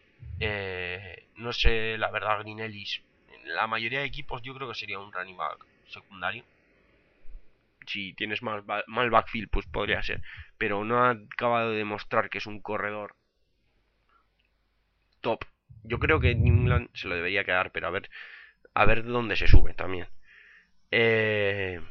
Eh, no sé, la verdad, Green Ellis, la mayoría de equipos yo creo que sería un running back secundario. Si tienes mal, mal backfield, pues podría ser. Pero no ha acabado de demostrar que es un corredor top. Yo creo que New England se lo debería quedar, pero a ver a ver dónde se sube también. Eh,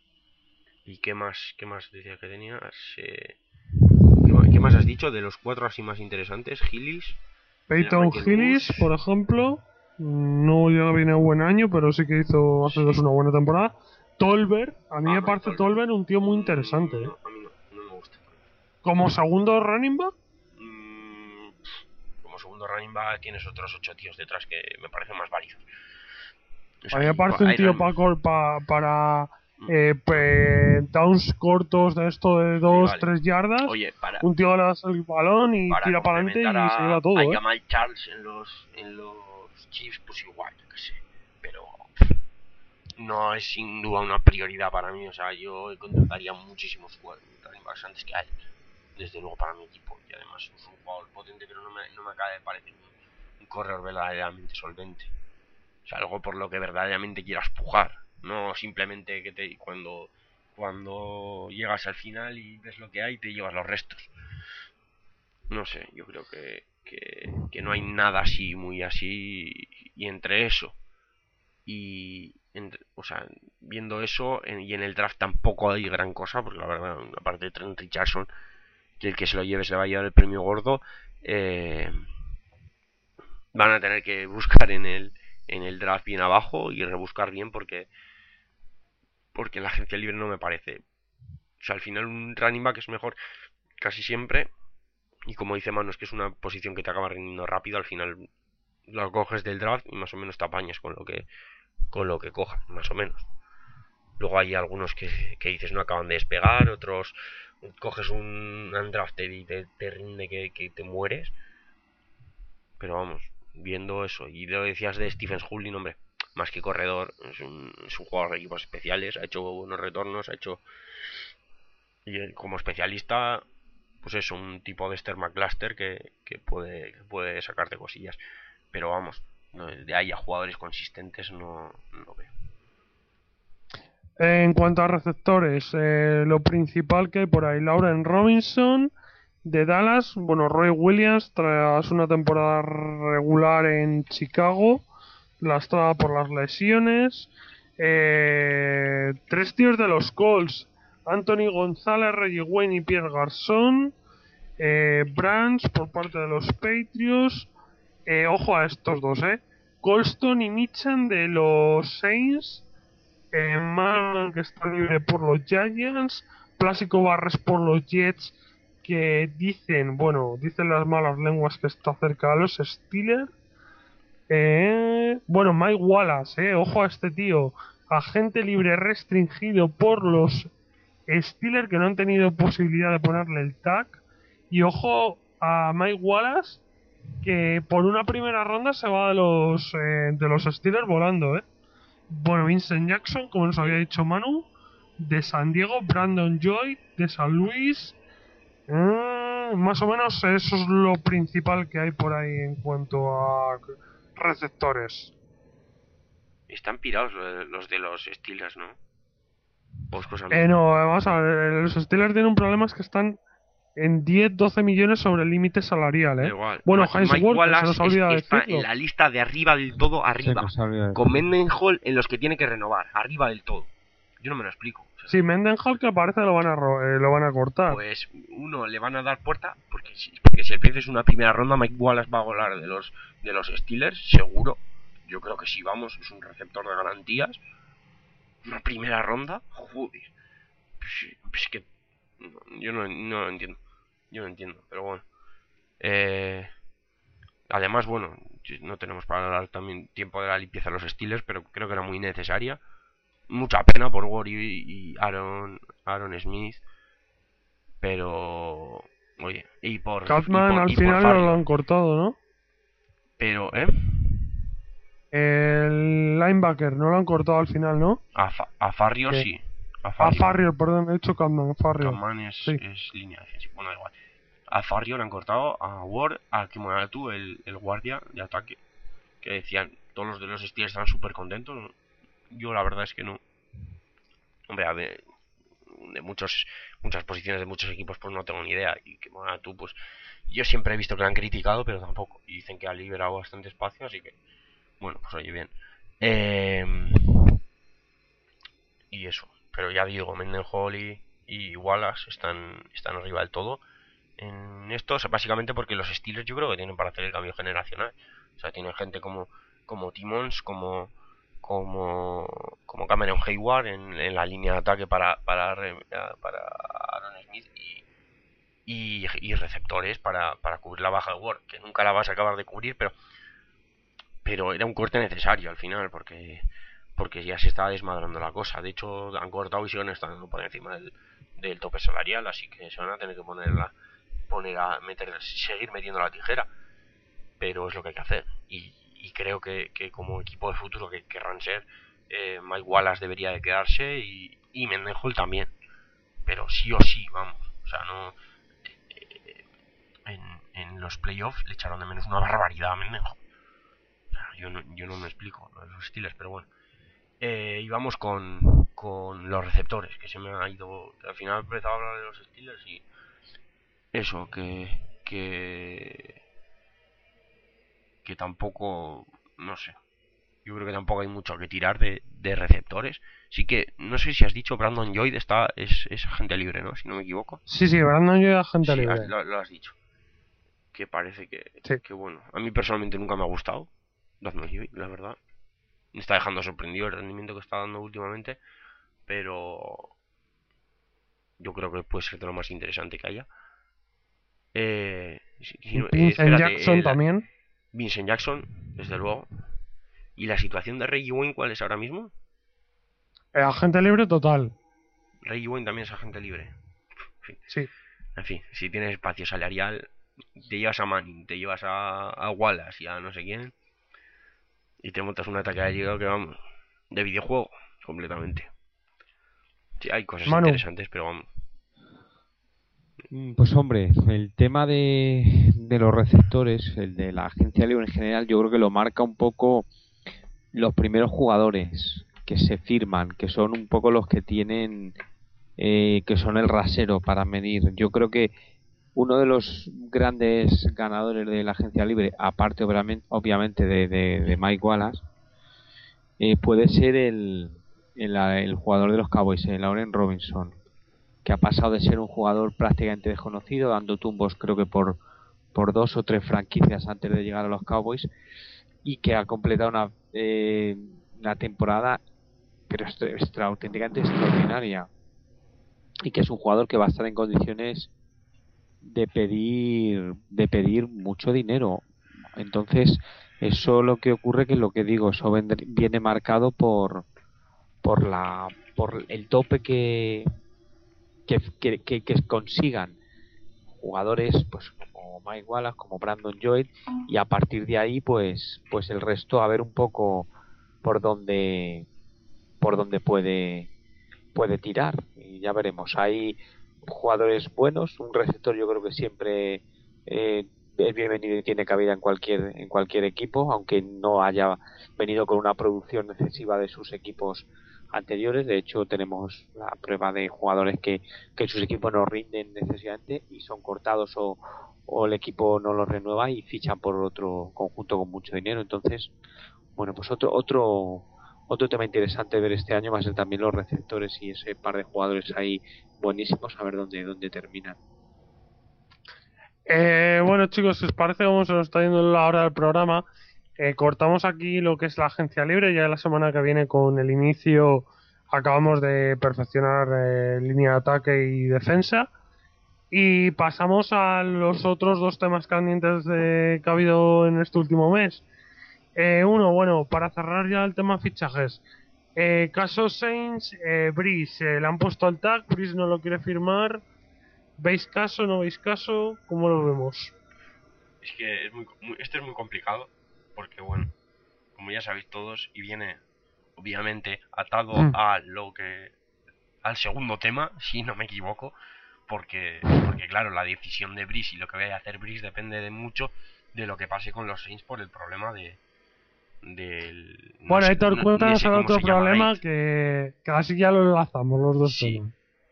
¿Y qué más? ¿Qué más decía que tenías? Eh, ¿Qué más has dicho de los cuatro así más interesantes? Hillis. Peyton Hillis, por ejemplo. No ya viene a buen año, pero sí que hizo hace sí. dos una buena temporada. Tolbert, a mí ah, me parece Tolbert un tío muy interesante. No, ¿eh? a mí no, no me gusta. ¿Como segundo running back? Mm, como segundo running back tienes otros ocho tíos detrás que me parecen más válidos. O sea, a mí me parece un tío pa, pa, para eh, pues, downs cortos de esto de dos, sí, tres vale. yardas. Oye, para, un tío le das el balón y para tira para adelante y se lleva todo. A ¿eh? Jamal Charles en los, en los Chiefs, pues igual, yo qué sé. Pero no es sin duda una prioridad para mí. O sea, yo contrataría muchísimos running backs antes que a él. Desde luego para mi equipo. Y además es un jugador potente, pero no me, no me acaba de parecer un, un corredor verdaderamente solvente. O sea, algo por lo que verdaderamente quieras pujar. No simplemente que te cuando cuando llegas al final y ves lo que hay, te llevas los restos. No sé, yo creo que, que, que no hay nada así, muy así. Y entre eso y entre, o sea, viendo eso en, y en el draft tampoco hay gran cosa, porque la verdad, aparte de Trent Richardson, que el que se lo lleve se le va a llevar el premio gordo, eh, van a tener que buscar en el en el draft bien abajo y rebuscar bien porque porque la agencia libre no me parece. O sea, al final un running back es mejor casi siempre y como dice Manos que es una posición que te acaba rindiendo rápido, al final lo coges del draft y más o menos te apañas con lo que con lo que cojas, más o menos. Luego hay algunos que, que dices no acaban de despegar, otros coges un undrafted y te, te rinde que, que te mueres. Pero vamos, viendo eso, y lo decías de Stephen Hullin, hombre, más que corredor, es un, es un jugador de equipos especiales, ha hecho buenos retornos, ha hecho... Y como especialista, pues es un tipo de Esther McCluster que, que, puede, que puede sacarte cosillas. Pero vamos, no, de ahí a jugadores consistentes no, no veo. En cuanto a receptores, eh, lo principal que hay por ahí, Lauren Robinson de Dallas, bueno, Roy Williams tras una temporada regular en Chicago, lastrada por las lesiones, eh, tres tíos de los Colts, Anthony González, Reggie Wayne y Pierre Garçon, eh, Branch por parte de los Patriots, eh, ojo a estos dos, eh, Colston y Mitchell de los Saints, eh, Mann, que está libre por los Giants, Plácido Barres por los Jets, que dicen, bueno, dicen las malas lenguas que está cerca de los Steelers. Eh, bueno, Mike Wallace, eh, ojo a este tío, agente libre restringido por los Steelers, que no han tenido posibilidad de ponerle el tag. Y ojo a Mike Wallace, que por una primera ronda se va de los eh, de los Steelers volando, eh. Bueno, Vincent Jackson, como nos había dicho Manu, de San Diego, Brandon Joy de San Luis. Eh, más o menos eso es lo principal que hay por ahí en cuanto a receptores. Están pirados los de los Steelers, ¿no? Pues cosa eh, no, vamos a ver, los Steelers tienen un problema, es que están en diez doce millones sobre el límite salarial, ¿eh? Igual. Bueno, Mike Heinz Ward, se nos olvida es, está decirlo. en la lista de arriba del todo, arriba. Con Mendenhall en los que tiene que renovar, arriba del todo. Yo no me lo explico. O sea, sí, Mendenhall, que parece lo van a ro- eh, lo van a cortar. Pues uno, le van a dar puerta, porque si, porque si el precio es una primera ronda, Mike Wallace va a volar de los, de los Steelers, seguro. Yo creo que sí, vamos, es un receptor de garantías. Una primera ronda, joder. Pues, pues que no, yo no, no lo entiendo. Yo no entiendo, pero bueno. Eh, además, bueno, no tenemos para hablar también tiempo de la limpieza de los Steelers, pero creo que era muy necesaria. Mucha pena por Ward y Aaron, Aaron Smith, pero oye, y por Catman y por, al y por final Farrior. lo han cortado, ¿no? Pero, ¿eh? El linebacker no lo han cortado al final, ¿no? A, Fa- a Farrior ¿Qué? sí. A A Farrior. Farrior, perdón, he dicho Catman, Farrior. Catman es, Sí. es línea defensiva. Bueno, da igual. A Farrior han cortado, a Ward, a Kimoyatu, el, el guardia de ataque. Que decían, todos los de los Steelers estaban súper contentos. Yo la verdad es que no. Hombre, a ver, de muchos muchas posiciones de muchos equipos pues no tengo ni idea. Y Kimoyatu, pues yo siempre he visto que lo han criticado, pero tampoco. Y dicen que ha liberado bastante espacio, así que bueno, pues oye, bien. Eh, y eso. Pero ya digo, Mendenhall y, y Wallace están, están arriba del todo en esto, o sea, básicamente porque los Steelers yo creo que tienen para hacer el cambio generacional. O sea, tienen gente como como Timmons, como como como Cameron Hayward en, en la línea de ataque para para para Aaron Smith y y, y receptores para, para cubrir la baja de Ward, que nunca la vas a acabar de cubrir, pero pero era un corte necesario al final, porque porque ya se estaba desmadrando la cosa. De hecho, han cortado y siguen estando por encima del, del tope salarial, así que se van a tener que ponerla poner a meter seguir metiendo la tijera, pero es lo que hay que hacer. Y, y creo que, que como equipo de futuro que querrán ser, eh, Mike Wallace debería de quedarse y, y Mendenhall también, pero sí o sí, vamos. O sea, no eh, en, en los playoffs le echaron de menos una barbaridad a Mendenhall. O sea, yo no, yo no me explico lo de los Steelers, pero bueno. Eh, y vamos con, con los receptores, que se me ha ido. Al final he empezado a hablar de los Steelers y eso, que que que tampoco, no sé, yo creo que tampoco hay mucho que tirar de, de receptores. Sí que, no sé si has dicho Brandon Lloyd está es, es agente libre, ¿no? Si no me equivoco. Sí, sí, Brandon Lloyd es agente Sí, libre. has- lo, lo has dicho. Que parece que, Sí. que bueno, a mí personalmente nunca me ha gustado Brandon Lloyd, la verdad. Me está dejando sorprendido el rendimiento que está dando últimamente, pero yo creo que puede ser de lo más interesante que haya. Eh, si- si no- eh, Vincent espérate, Jackson eh, la- también. Vincent Jackson, desde luego. ¿Y la situación de Reggie Wayne cuál es ahora mismo? Eh, agente libre total. Reggie Wayne también es agente libre. En fin, Sí. en fin, si tienes espacio salarial, te llevas a Manning, te llevas a, a Wallace y a no sé quién, y te montas un ataque de liga que vamos, de videojuego, completamente. Sí, hay cosas Manu. interesantes, pero vamos. Mm, Pues hombre, el tema de, de los receptores, el de la agencia libre en general, yo creo que lo marca un poco los primeros jugadores que se firman, que son un poco los que tienen, eh, que son el rasero para medir. Yo creo que uno de los grandes ganadores de la agencia libre, aparte obviamente, obviamente de, de, de Mike Wallace, eh, puede ser el, el, el jugador de los Cowboys, el Lauren Robinson, que ha pasado de ser un jugador prácticamente desconocido, dando tumbos creo que por, por dos o tres franquicias antes de llegar a los Cowboys, y que ha completado una, eh, una temporada pero extra, extra, auténticamente extraordinaria, y que es un jugador que va a estar en condiciones de pedir de pedir mucho dinero. Entonces eso lo que ocurre, que es lo que digo, eso vendr- viene marcado por por la por el tope que que, que, que, que consigan jugadores pues como Mike Wallace, como Brandon Joy, y a partir de ahí pues pues el resto a ver un poco por dónde por dónde puede puede tirar, y ya veremos. Hay jugadores buenos, un receptor yo creo que siempre eh, es bienvenido y tiene cabida en cualquier en cualquier equipo, aunque no haya venido con una producción excesiva de sus equipos anteriores. De hecho tenemos la prueba de jugadores que, que sus equipos no rinden necesariamente y son cortados, o, o el equipo no los renueva y fichan por otro conjunto con mucho dinero. Entonces, bueno, pues otro otro otro tema interesante ver este año va a ser también los receptores y ese par de jugadores ahí buenísimos, a ver dónde dónde terminan. Eh, bueno, chicos, si os parece, cómo se nos está yendo la hora del programa. Eh, cortamos aquí lo que es la agencia libre. Ya la semana que viene, con el inicio, acabamos de perfeccionar eh, línea de ataque y defensa. Y pasamos a los otros dos temas calientes de, que ha habido en este último mes. Eh, uno, bueno, para cerrar ya el tema fichajes. Eh, caso Saints, eh, Breeze, eh, le han puesto el tag, Breeze no lo quiere firmar. ¿Veis caso, no veis caso? ¿Cómo lo vemos? Es que es muy, muy, esto es muy complicado, porque bueno, como ya sabéis todos, y viene obviamente atado mm. a lo que al segundo tema, si no me equivoco, porque porque claro, la decisión de Breeze y lo que vaya a hacer Breeze depende de mucho de lo que pase con los Saints por el problema de del no bueno, sé, Héctor, no, cuéntanos el otro problema que, que así ya lo enlazamos los dos. Sí.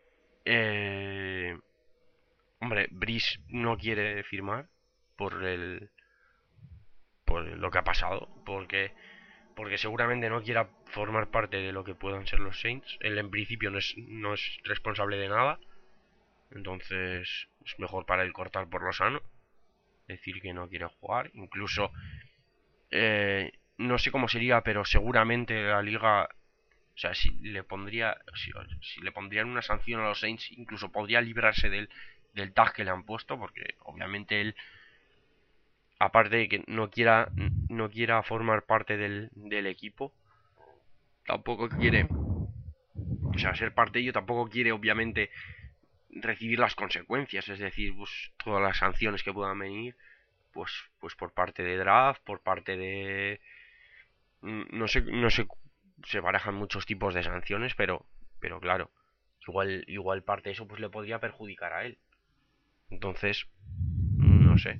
Eh, hombre, Breeze no quiere firmar por el por lo que ha pasado, porque porque seguramente no quiera formar parte de lo que puedan ser los Saints. Él en principio no es no es responsable de nada, entonces es mejor para él cortar por lo sano, decir que no quiere jugar. Incluso eh, no sé cómo sería, pero seguramente la liga, o sea, si le pondría si, si le pondrían una sanción a los Saints, incluso podría librarse del del tag que le han puesto, porque obviamente él, aparte de que no quiera no quiera formar parte del, del equipo, tampoco quiere, o sea, ser parte de ello, tampoco quiere obviamente recibir las consecuencias, es decir, pues todas las sanciones que puedan venir, pues pues por parte de draft, por parte de no sé no sé se barajan muchos tipos de sanciones, pero pero claro, igual igual parte de eso pues le podría perjudicar a él. Entonces, no sé.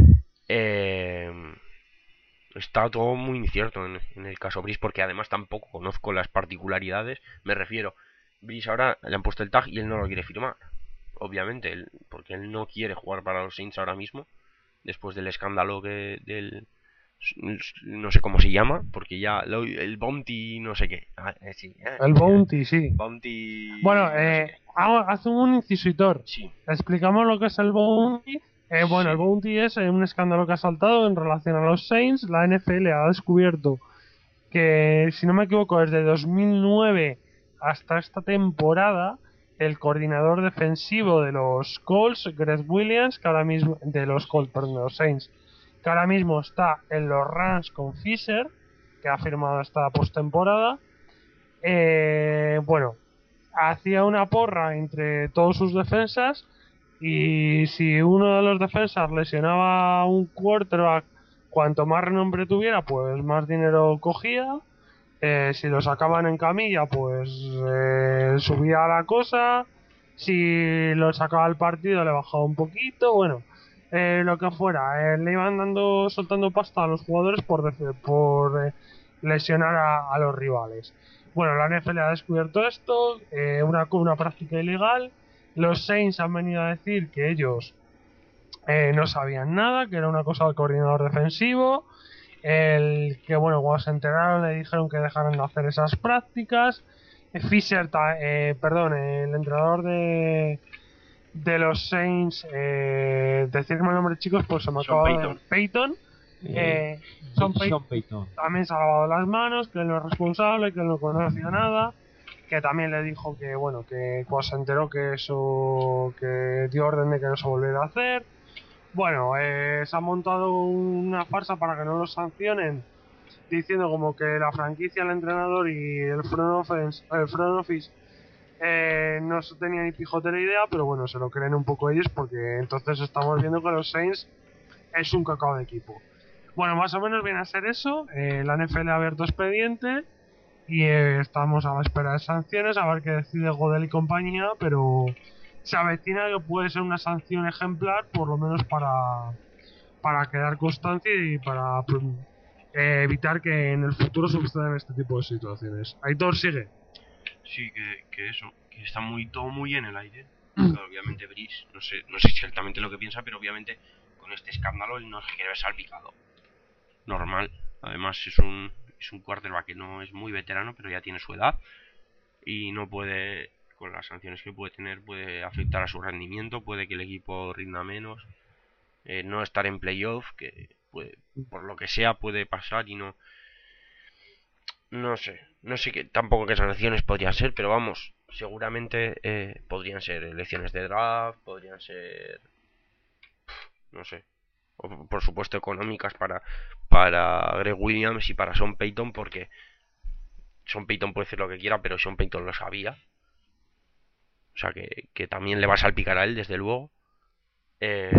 Eh, está todo muy incierto en, en el caso Breeze, porque además tampoco conozco las particularidades. Me refiero, Breeze ahora le han puesto el tag y él no lo quiere firmar, obviamente, él, porque él no quiere jugar para los Saints ahora mismo, después del escándalo que del no sé cómo se llama, porque ya lo, el Bounty no sé qué. Ah, eh, sí, eh, el Bounty, sí. Bounty. Bueno, eh, no sé hace un incisor. Sí. Explicamos lo que es el Bounty. Eh, bueno, sí. El Bounty es eh, un escándalo que ha saltado en relación a los Saints. La N F L ha descubierto que, si no me equivoco, desde dos mil nueve hasta esta temporada, el coordinador defensivo de los Colts, Greg Williams, que ahora mismo, de los Colts, perdón, de los Saints, que ahora mismo está en los Rams con Fisher, que ha firmado esta postemporada. Eh, bueno, hacía una porra entre todos sus defensas, y si uno de los defensas lesionaba a un quarterback, cuanto más renombre tuviera, pues más dinero cogía. Eh, si lo sacaban en camilla, pues eh, subía la cosa. Si lo sacaba al partido, le bajaba un poquito. Bueno, eh, lo que fuera, eh, le iban dando soltando pasta a los jugadores por, por eh, lesionar a, a los rivales. Bueno, la N F L ha descubierto esto, eh, una, una práctica ilegal. Los Saints han venido a decir que ellos eh, no sabían nada, que era una cosa del coordinador defensivo. El que, bueno, cuando se enteraron le dijeron que dejaran de hacer esas prácticas. Fisher, eh, perdón, el entrenador de de los Saints, eh, decirme el nombre, chicos, pues se me acaba de... Peyton. Eh, Sean Payton, Payton también se ha lavado las manos, que él no es responsable, que él no conocía nada, que también le dijo que, bueno, que cuando se enteró que eso, que dio orden de que no se volviera a hacer. Bueno, eh, se ha montado una farsa para que no los sancionen, diciendo como que la franquicia, el entrenador y el front office, el front office eh, no se tenía ni pijotera idea, pero bueno, se lo creen un poco ellos, porque entonces estamos viendo que los Saints es un cacao de equipo. Bueno, más o menos viene a ser eso. Eh, la N F L ha abierto expediente y eh, estamos a la espera de sanciones, a ver qué decide Godel y compañía, pero se avecina que puede ser una sanción ejemplar, por lo menos para, para quedar constancia y para eh, evitar que en el futuro sucedan este tipo de situaciones. Aitor, sigue. Sí, que, que eso, que está muy todo muy en el aire. Pero obviamente Brice, no sé, no sé exactamente lo que piensa, pero obviamente con este escándalo él no se quiere ver salpicado. Normal. Además es un es un quarterback que no es muy veterano, pero ya tiene su edad y no puede, con las sanciones que puede tener, puede afectar a su rendimiento, puede que el equipo rinda menos, eh, no estar en playoff, que puede, por lo que sea puede pasar y no no sé, no sé qué tampoco qué sanciones podrían ser, pero vamos, seguramente eh, podrían ser elecciones de draft, podrían ser, no sé, o, por supuesto económicas para para Greg Williams y para Sean Payton, porque Sean Payton puede decir lo que quiera, pero Sean Payton lo sabía, o sea que, que también le va a salpicar a él, desde luego. Eh,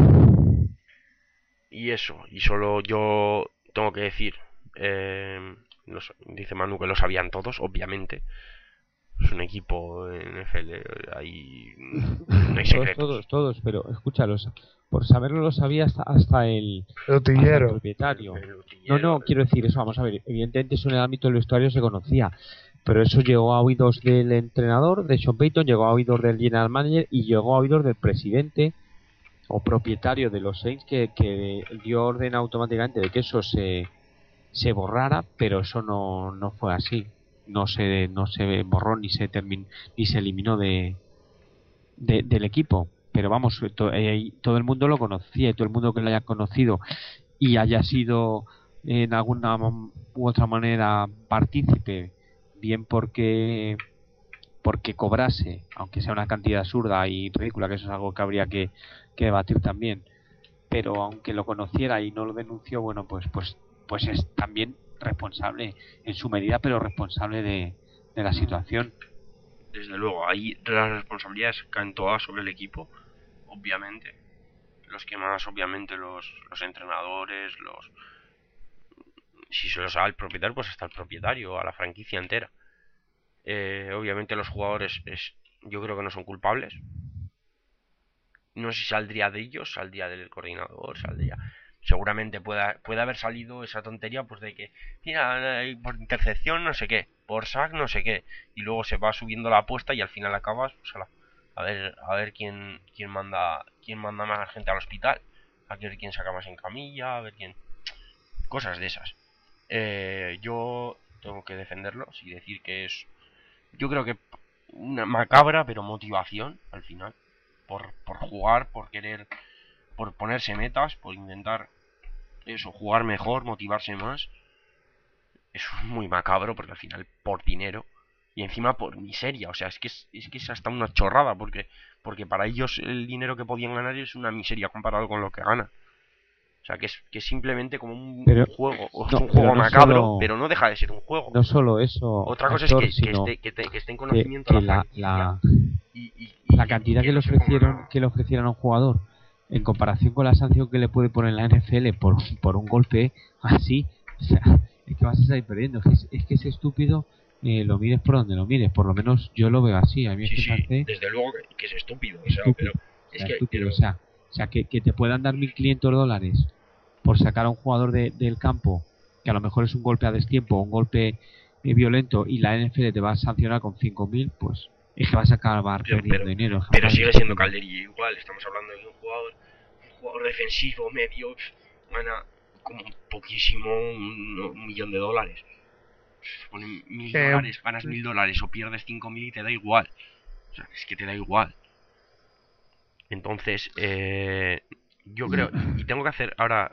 y eso, y solo yo tengo que decir, eh, no sé, dice Manu que lo sabían todos, obviamente. Es un equipo en N F L, ahí no hay secretos. Todos, todos, todos, pero escúchalos. Por saberlo lo sabía hasta, hasta, el, hasta el propietario. El, el no, no, quiero decir eso, vamos a ver. Evidentemente eso en el ámbito del vestuario se conocía. Pero eso llegó a oídos del entrenador, de Sean Payton, llegó a oídos del general manager y llegó a oídos del presidente o propietario de los Saints, que, que dio orden automáticamente de que eso se, se borrara, pero eso no, no fue así. No se, no se borró ni se terminó, ni se eliminó de, de del equipo. Pero vamos, to, eh, todo el mundo lo conocía, y todo el mundo que lo haya conocido y haya sido en alguna u otra manera partícipe, bien porque porque cobrase, aunque sea una cantidad absurda y ridícula, que eso es algo que habría que, que debatir también, pero aunque lo conociera y no lo denunció, bueno, pues pues pues es también responsable en su medida, pero responsable de, de la situación. Desde luego, ahí las responsabilidades caen todas sobre el equipo, obviamente. Los que más, obviamente, los, los entrenadores, los... Si se los da el propietario, pues hasta el propietario, a la franquicia entera. Eh, obviamente los jugadores es, yo creo que no son culpables. No sé si saldría de ellos, saldría del coordinador, saldría... Seguramente pueda, puede haber salido esa tontería, pues de que, mira, por intercepción no sé qué, por sack no sé qué, y luego se va subiendo la apuesta y al final acabas, pues a, la, a ver a ver quién quién manda quién manda más gente al hospital, a ver quién saca más en camilla, a ver quién... Cosas de esas. Eh, yo tengo que defenderlos y decir que es... Yo creo que una macabra, pero motivación, al final. Por, por jugar, por querer... Por ponerse metas, por intentar... Eso, jugar mejor, motivarse más. Eso es muy macabro, porque al final, por dinero... Y encima por miseria, o sea, es que es, es que es hasta una chorrada, porque porque para ellos el dinero que podían ganar es una miseria comparado con lo que ganan. O sea, que es, que es simplemente como un pero, juego, o no, un juego no macabro, solo, pero no deja de ser un juego. No solo eso. Otra cosa actor, es que, que, sino esté, que, te, que esté en conocimiento que, de la, que la, y, y, y la cantidad que, que le ofrecieron, que le ofrecieran a un jugador en comparación con la sanción que le puede poner la N F L por, por un golpe así, o sea, es que vas a salir perdiendo. Es que es, que es estúpido, eh, lo mires por donde lo mires, por lo menos yo lo veo así. A mí sí, es que sí, parece desde luego que, que es estúpido, o sea, estúpido, pero o sea, es que, estúpido, pero... o sea, o sea que, que te puedan dar mil quinientos dólares por sacar a un jugador de, del campo, que a lo mejor es un golpe a destiempo, un golpe eh, violento, y la N F L te va a sancionar con cinco mil, pues es que vas a acabar pero, perdiendo pero, dinero. Pero sigue siendo Calderillo igual, estamos hablando de un jugador, un jugador defensivo medio, gana como poquísimo un, un millón de dólares. Ponen mil eh, dólares, ganas mil dólares o pierdes cinco mil y te da igual. O sea, es que te da igual. Entonces, eh, yo creo, y tengo que hacer ahora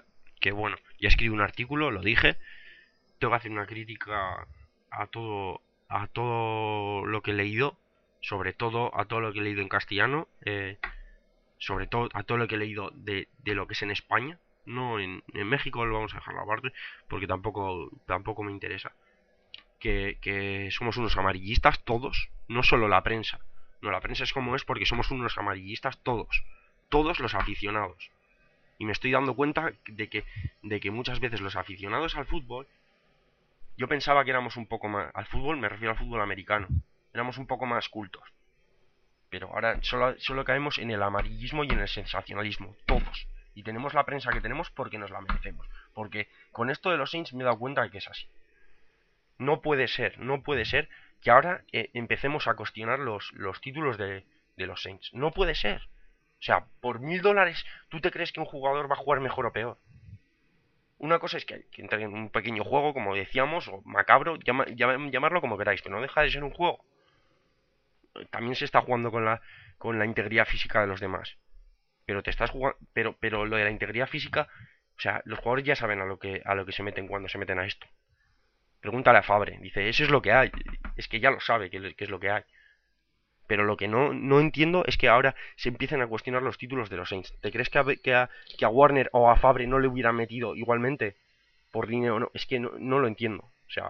que bueno, ya escribí un artículo, lo dije, tengo que hacer una crítica a todo, a todo lo que he leído, sobre todo a todo lo que he leído en castellano, eh, sobre todo a todo lo que he leído de, de lo que es en España, no en, en México lo vamos a dejar aparte, porque tampoco, tampoco me interesa. Que, que somos unos amarillistas todos, no solo la prensa. No, la prensa es como es porque somos unos amarillistas todos, todos los aficionados. Y me estoy dando cuenta de que, de que muchas veces los aficionados al fútbol, yo pensaba que éramos un poco más, al fútbol me refiero al fútbol americano, éramos un poco más cultos. Pero ahora solo, solo caemos en el amarillismo y en el sensacionalismo, todos. Y tenemos la prensa que tenemos porque nos la merecemos. Porque con esto de los Saints me he dado cuenta de que es así. No puede ser, no puede ser que ahora eh, empecemos a cuestionar los, los títulos de, de los Saints. No puede ser. O sea, por mil dólares, ¿tú te crees que un jugador va a jugar mejor o peor? Una cosa es que, que entre en un pequeño juego, como decíamos, o macabro, llama, llama, llamarlo como queráis, pero no deja de ser un juego. También se está jugando con la, con la integridad física de los demás. Pero te estás jugando, pero, pero lo de la integridad física, o sea, los jugadores ya saben a lo que, a lo que se meten cuando se meten a esto. Pregúntale a Fabre, dice, eso es lo que hay. Es que ya lo sabe que, que es lo que hay. Pero lo que no, no entiendo es que ahora se empiecen a cuestionar los títulos de los Saints. ¿Te crees que a, que a, que a Warner o a Fabre no le hubieran metido igualmente por dinero? No, es que no, no lo entiendo. O sea,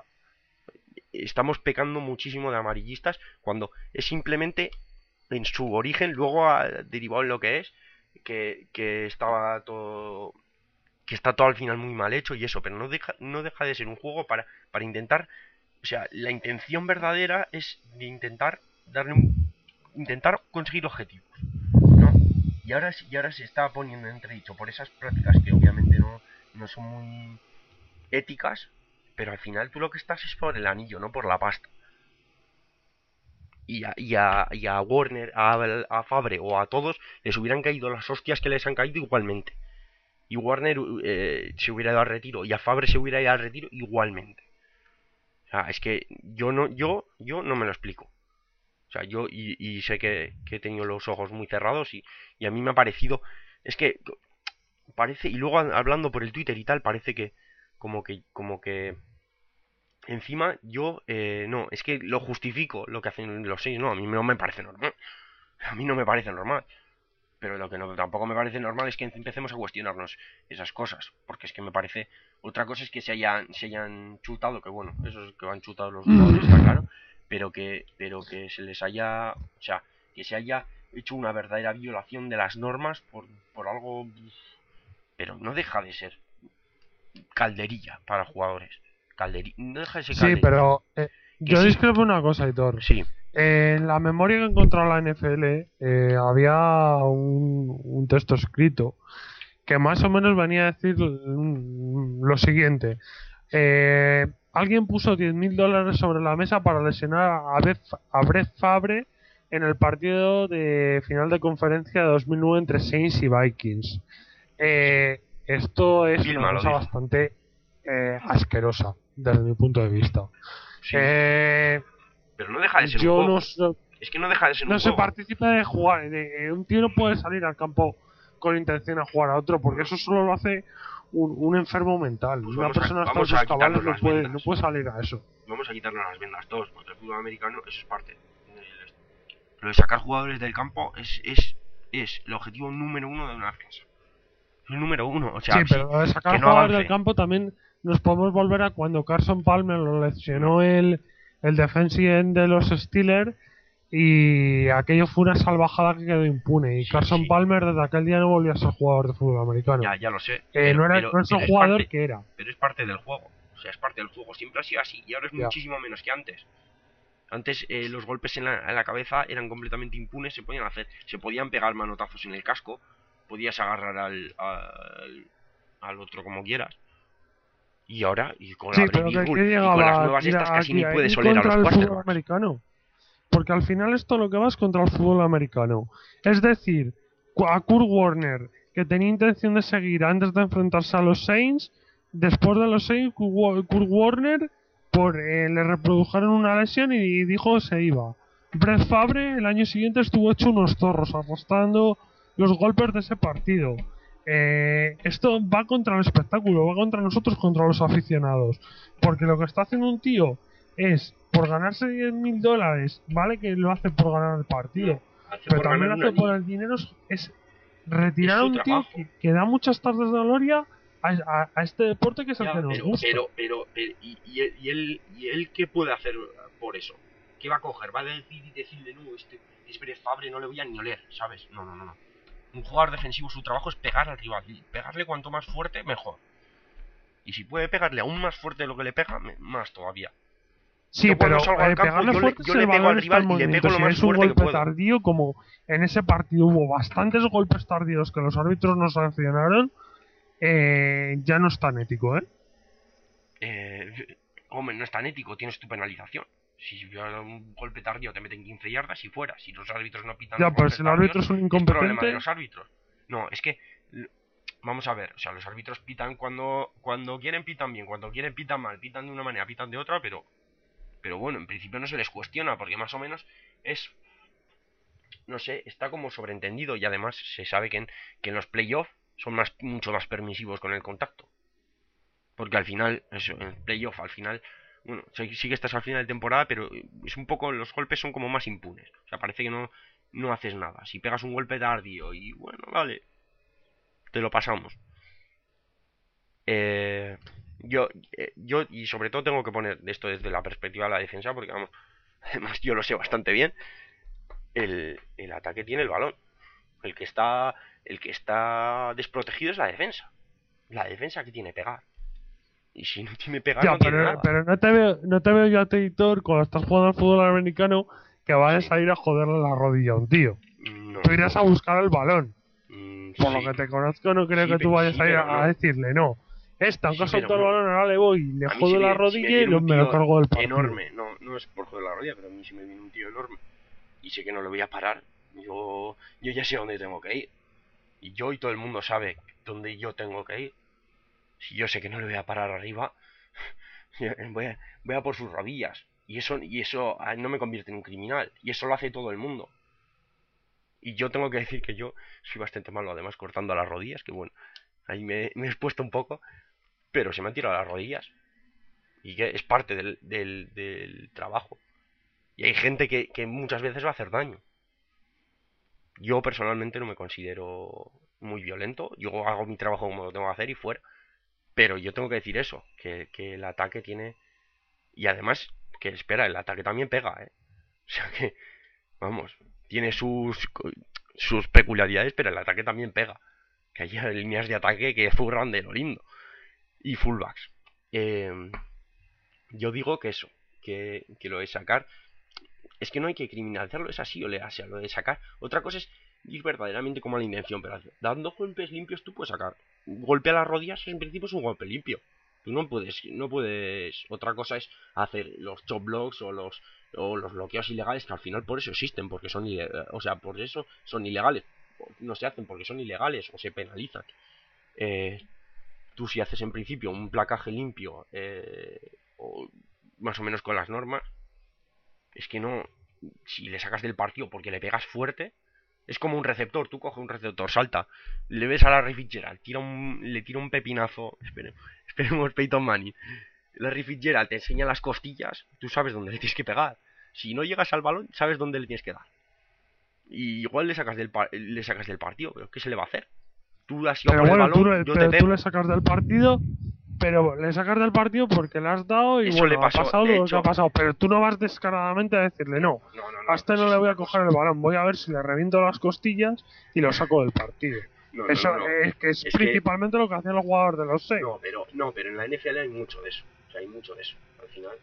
estamos pecando muchísimo de amarillistas cuando es simplemente en su origen, luego ha derivado en lo que es, que, que estaba todo... que está todo al final muy mal hecho y eso, pero no deja, no deja de ser un juego para, para intentar, o sea, la intención verdadera es de intentar darle un, intentar conseguir objetivos, ¿no? Y ahora, y ahora se está poniendo en entredicho por esas prácticas que obviamente no, no son muy éticas, pero al final tú lo que estás es por el anillo, no por la pasta. Y a, y a, y a Warner, a, a Fabre o a todos les hubieran caído las hostias que les han caído igualmente. Y Warner eh, se hubiera ido al retiro y a Fabre se hubiera ido al retiro igualmente. O sea, es que yo no, yo, yo no me lo explico. O sea, yo y, y sé que, que he tenido los ojos muy cerrados y, y a mí me ha parecido, es que parece, y luego hablando por el Twitter y tal, parece que como que, como que encima yo, eh, no, es que lo justifico lo que hacen los seis, no, a mí no me parece normal. A mí no me parece normal. Pero lo que no, tampoco me parece normal es que empecemos a cuestionarnos esas cosas. Porque es que me parece... Otra cosa es que se hayan, se hayan chutado, que bueno, eso es que han chutado los jugadores, está claro. Pero que, pero que se les haya... O sea, que se haya hecho una verdadera violación de las normas por, por algo... Pero no deja de ser calderilla para jugadores. Calderilla, no deja de ser calderilla. Sí, pero eh, yo sí. discrepo una cosa, Hitor. Sí. Eh, en la memoria que he encontrado la N F L eh, había un, un texto escrito que más o menos venía a decir lo siguiente. Eh, alguien puso diez mil dólares sobre la mesa para lesionar a Brett, a Brett Favre en el partido de final de conferencia de dos mil nueve entre Saints y Vikings. Eh, esto es Vilma, una cosa bastante eh, asquerosa desde mi punto de vista. Sí. Eh, Pero no deja de ser yo un juego. No, es que no deja de ser no un se juego. participa de jugar. De, un tío no puede salir al campo con intención de jugar a otro, porque eso solo lo hace un, un enfermo mental. Pues Una persona a, hasta sus cabales no puede, vendas. no puede salir a eso. Vamos a quitarnos las vendas todos, porque el fútbol americano eso es parte. Lo de sacar jugadores del campo es, es, es el objetivo número uno de una defensa. El número uno, o sea, sí, pero lo de sacar no jugadores avance. del campo también nos podemos volver a cuando Carson Palmer lo lesionó el, el defensive end de los Steelers y aquello fue una salvajada que quedó impune. Y sí, Carson sí. Palmer desde aquel día no volvió a ser jugador de fútbol americano. Ya, ya lo sé. Eh, pero, no era pero, no es el pero jugador es parte, que era. Pero es parte del juego. O sea, es parte del juego. Siempre ha sido así. Y ahora es ya. muchísimo menos que antes. Antes eh, los golpes en la, en la cabeza eran completamente impunes. Se podían hacer. Se podían pegar manotazos en el casco. Podías agarrar al, al, al otro como quieras. Y ahora, y con, sí, la pero Bull, que, que y con las nuevas mira, estas casi aquí, ni puedes oler a los el fútbol quarterbacks. Americano. Porque al final esto lo que va es contra el fútbol americano. Es decir, a Kurt Warner, que tenía intención de seguir antes de enfrentarse a los Saints, después de los Saints, Kurt Warner por, eh, le reprodujeron una lesión y dijo que se iba. Brett Favre el año siguiente estuvo hecho unos zorros, apostando los golpes de ese partido. eh, esto va contra el espectáculo, va contra nosotros, contra los aficionados. Porque lo que está haciendo un tío es, por ganarse diez mil dólares, vale que lo hace por ganar el partido, Hace pero por también lo ganar hace una por liga. el dinero, es- es retirar Es a su un tío trabajo. que, que da muchas tardes de gloria a, a- a este deporte que es el Ya, que nos pero, gusta. pero, pero, pero, y, y, él, y, él, ¿y él qué puede hacer por eso? ¿Qué va a coger? ¿Va a decir y decirle, no, este es Brett Favre, no le voy a ni oler, ¿sabes? No, no, no, no. Un jugador defensivo, su trabajo es pegar al rival. Y pegarle cuanto más fuerte, mejor. Y si puede pegarle aún más fuerte de lo que le pega, me- más todavía. Sí, Yo cuando pero salgo al eh, campo, pegarle yo le, fuerte yo si le el pego balón al está en rival y le movimiento. pego lo Si más es un fuerte que golpe puedo. tardío, como en ese partido hubo bastantes golpes tardíos que los árbitros no sancionaron, eh, ya no es tan ético, ¿eh? Eh, hombre, no es tan ético, tienes tu penalización. Si veo un golpe tardío te meten quince yardas y fuera. Si los árbitros no pitan Ya, los pero golpes si el árbitro tardíos, es un es problema de incompetente, los árbitros. No, es que l- vamos a ver, o sea, los árbitros pitan cuando cuando quieren pitan bien, cuando quieren pitan mal, pitan de una manera, pitan de otra, pero pero bueno, en principio no se les cuestiona porque más o menos es, no sé, está como sobreentendido y además se sabe que en, que en los playoffs son más, mucho más permisivos con el contacto. Porque al final, eso, en playoff, al final, bueno, sí, sí que estás al final de temporada, pero es un poco, los golpes son como más impunes. O sea, parece que no, no haces nada. Si pegas un golpe tardío y bueno, vale, te lo pasamos. Eh, yo, eh, yo, y sobre todo tengo que poner esto desde la perspectiva de la defensa, porque vamos, además yo lo sé bastante bien. El, el ataque tiene el balón. El que está, el que está desprotegido es la defensa. La defensa que tiene pegar. Y si no tiene pegar, ya, no tiene pero, nada. pero no te veo, no te veo yo a ti, editor, cuando estás jugando al fútbol americano, que vayas Sí. a ir a joderle la rodilla a un tío. No, Tú irás a buscar el balón. mm, Por sí. lo que te conozco, no creo Sí, que pe- tú vayas sí, a ir pero a, a no. decirle no. Esta, aunque Sí, ha pero soltado el no. balón, ahora le voy, le A mí si jodo me, la viene, si me rodilla y viene lo- un me lo tío cargo del partido. enorme, no, no es por joder la rodilla, pero a mí si me viene un tío enorme y sé que no le voy a parar, yo, yo ya sé dónde tengo que ir. Y yo y todo el mundo sabe dónde yo tengo que ir. Si yo sé que no le voy a parar arriba, voy a, voy a por sus rodillas. Y eso, y eso ah, no me convierte en un criminal. Y eso lo hace todo el mundo. Y yo tengo que decir que yo soy bastante malo, además, cortando las rodillas, que bueno, ahí me, me he expuesto un poco, pero se me han tirado las rodillas. Y que es parte del, del, del trabajo. Y hay gente que, que muchas veces va a hacer daño. Yo personalmente no me considero muy violento. Yo hago mi trabajo como lo tengo que hacer y fuera. Pero yo tengo que decir eso, que, que el ataque tiene... Y además, que espera, el ataque también pega, ¿eh? O sea que, vamos, tiene sus, sus peculiaridades, pero el ataque también pega. Que hay líneas de ataque que zurran de lo lindo. Y fullbacks. Eh, yo digo que eso, que, que lo de sacar... Es que no hay que criminalizarlo, es así o le hace, lo de sacar. Otra cosa es ir verdaderamente como la intención, pero dando golpes limpios tú puedes sacar. Golpe a las rodillas en principio es un golpe limpio. Tú no puedes, no puedes. Otra cosa es hacer los chop blocks o los o los bloqueos ilegales que al final por eso existen, porque son ilegales, o sea, por eso son ilegales. No se hacen porque son ilegales o se penalizan. Eh, tú si haces en principio un placaje limpio eh, o más o menos con las normas, es que no, si le sacas del partido porque le pegas fuerte, es como un receptor, tú coges un receptor, salta, le ves a Larry Fitzgerald, tira un, le tira un pepinazo, espere, esperemos Peyton Manning, Larry Fitzgerald te enseña las costillas, tú sabes dónde le tienes que pegar, si no llegas al balón, sabes dónde le tienes que dar, y igual le sacas del, le sacas del partido, pero ¿qué se le va a hacer? Tú has ido Pero por bueno, el balón, tú, le, yo pero te tú pego. le sacas del partido, pero le sacas del partido porque le has dado y Eso bueno, le pasó, ha pasado de lo hecho, que ha pasado. Pero tú no vas descaradamente a decirle no, no, no, no, a este eso no es le voy a otra coger cosa. el balón, voy a ver si le reviento las costillas y lo saco del partido. No, no, Eso no, no. es que es, Es que- principalmente lo que hacían los jugadores de los seis. No, pero, no, pero en la N F L hay mucho de eso. O sea, hay mucho de eso. Al final.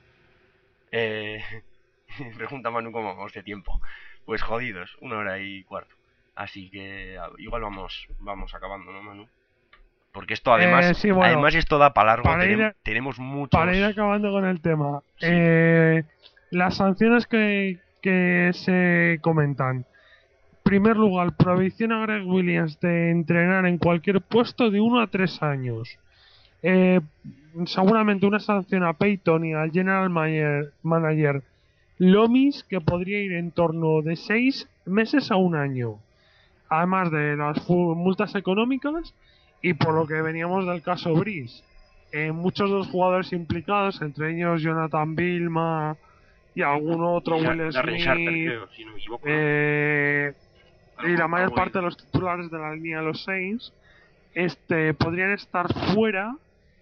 Eh, pregunta Manu cómo vamos de tiempo. Pues jodidos, una hora y cuarto. Así que a- igual vamos, vamos acabando, ¿no, Manu? Porque esto además, Eh, sí, bueno, además esto da para largo. para ir Tenem- a- tenemos muchos. Para ir acabando con el tema, Sí. eh, las sanciones que, que se comentan. Primer lugar, prohibición a Greg Williams de entrenar en cualquier puesto de uno a tres años. Eh, seguramente una sanción a Peyton y al general manager, manager Lomis, que podría ir en torno de seis meses a un año. además de las fu- multas económicas, y por lo que veníamos del caso Brice, eh, muchos de los jugadores implicados, entre ellos Jonathan Vilma y algún otro, Y Will Darren Sharper, Smith, creo, si no me equivoco. ¿no? eh, Algo- y la mayor algo parte ahí. de los titulares de la línea de los Saints, este, podrían estar fuera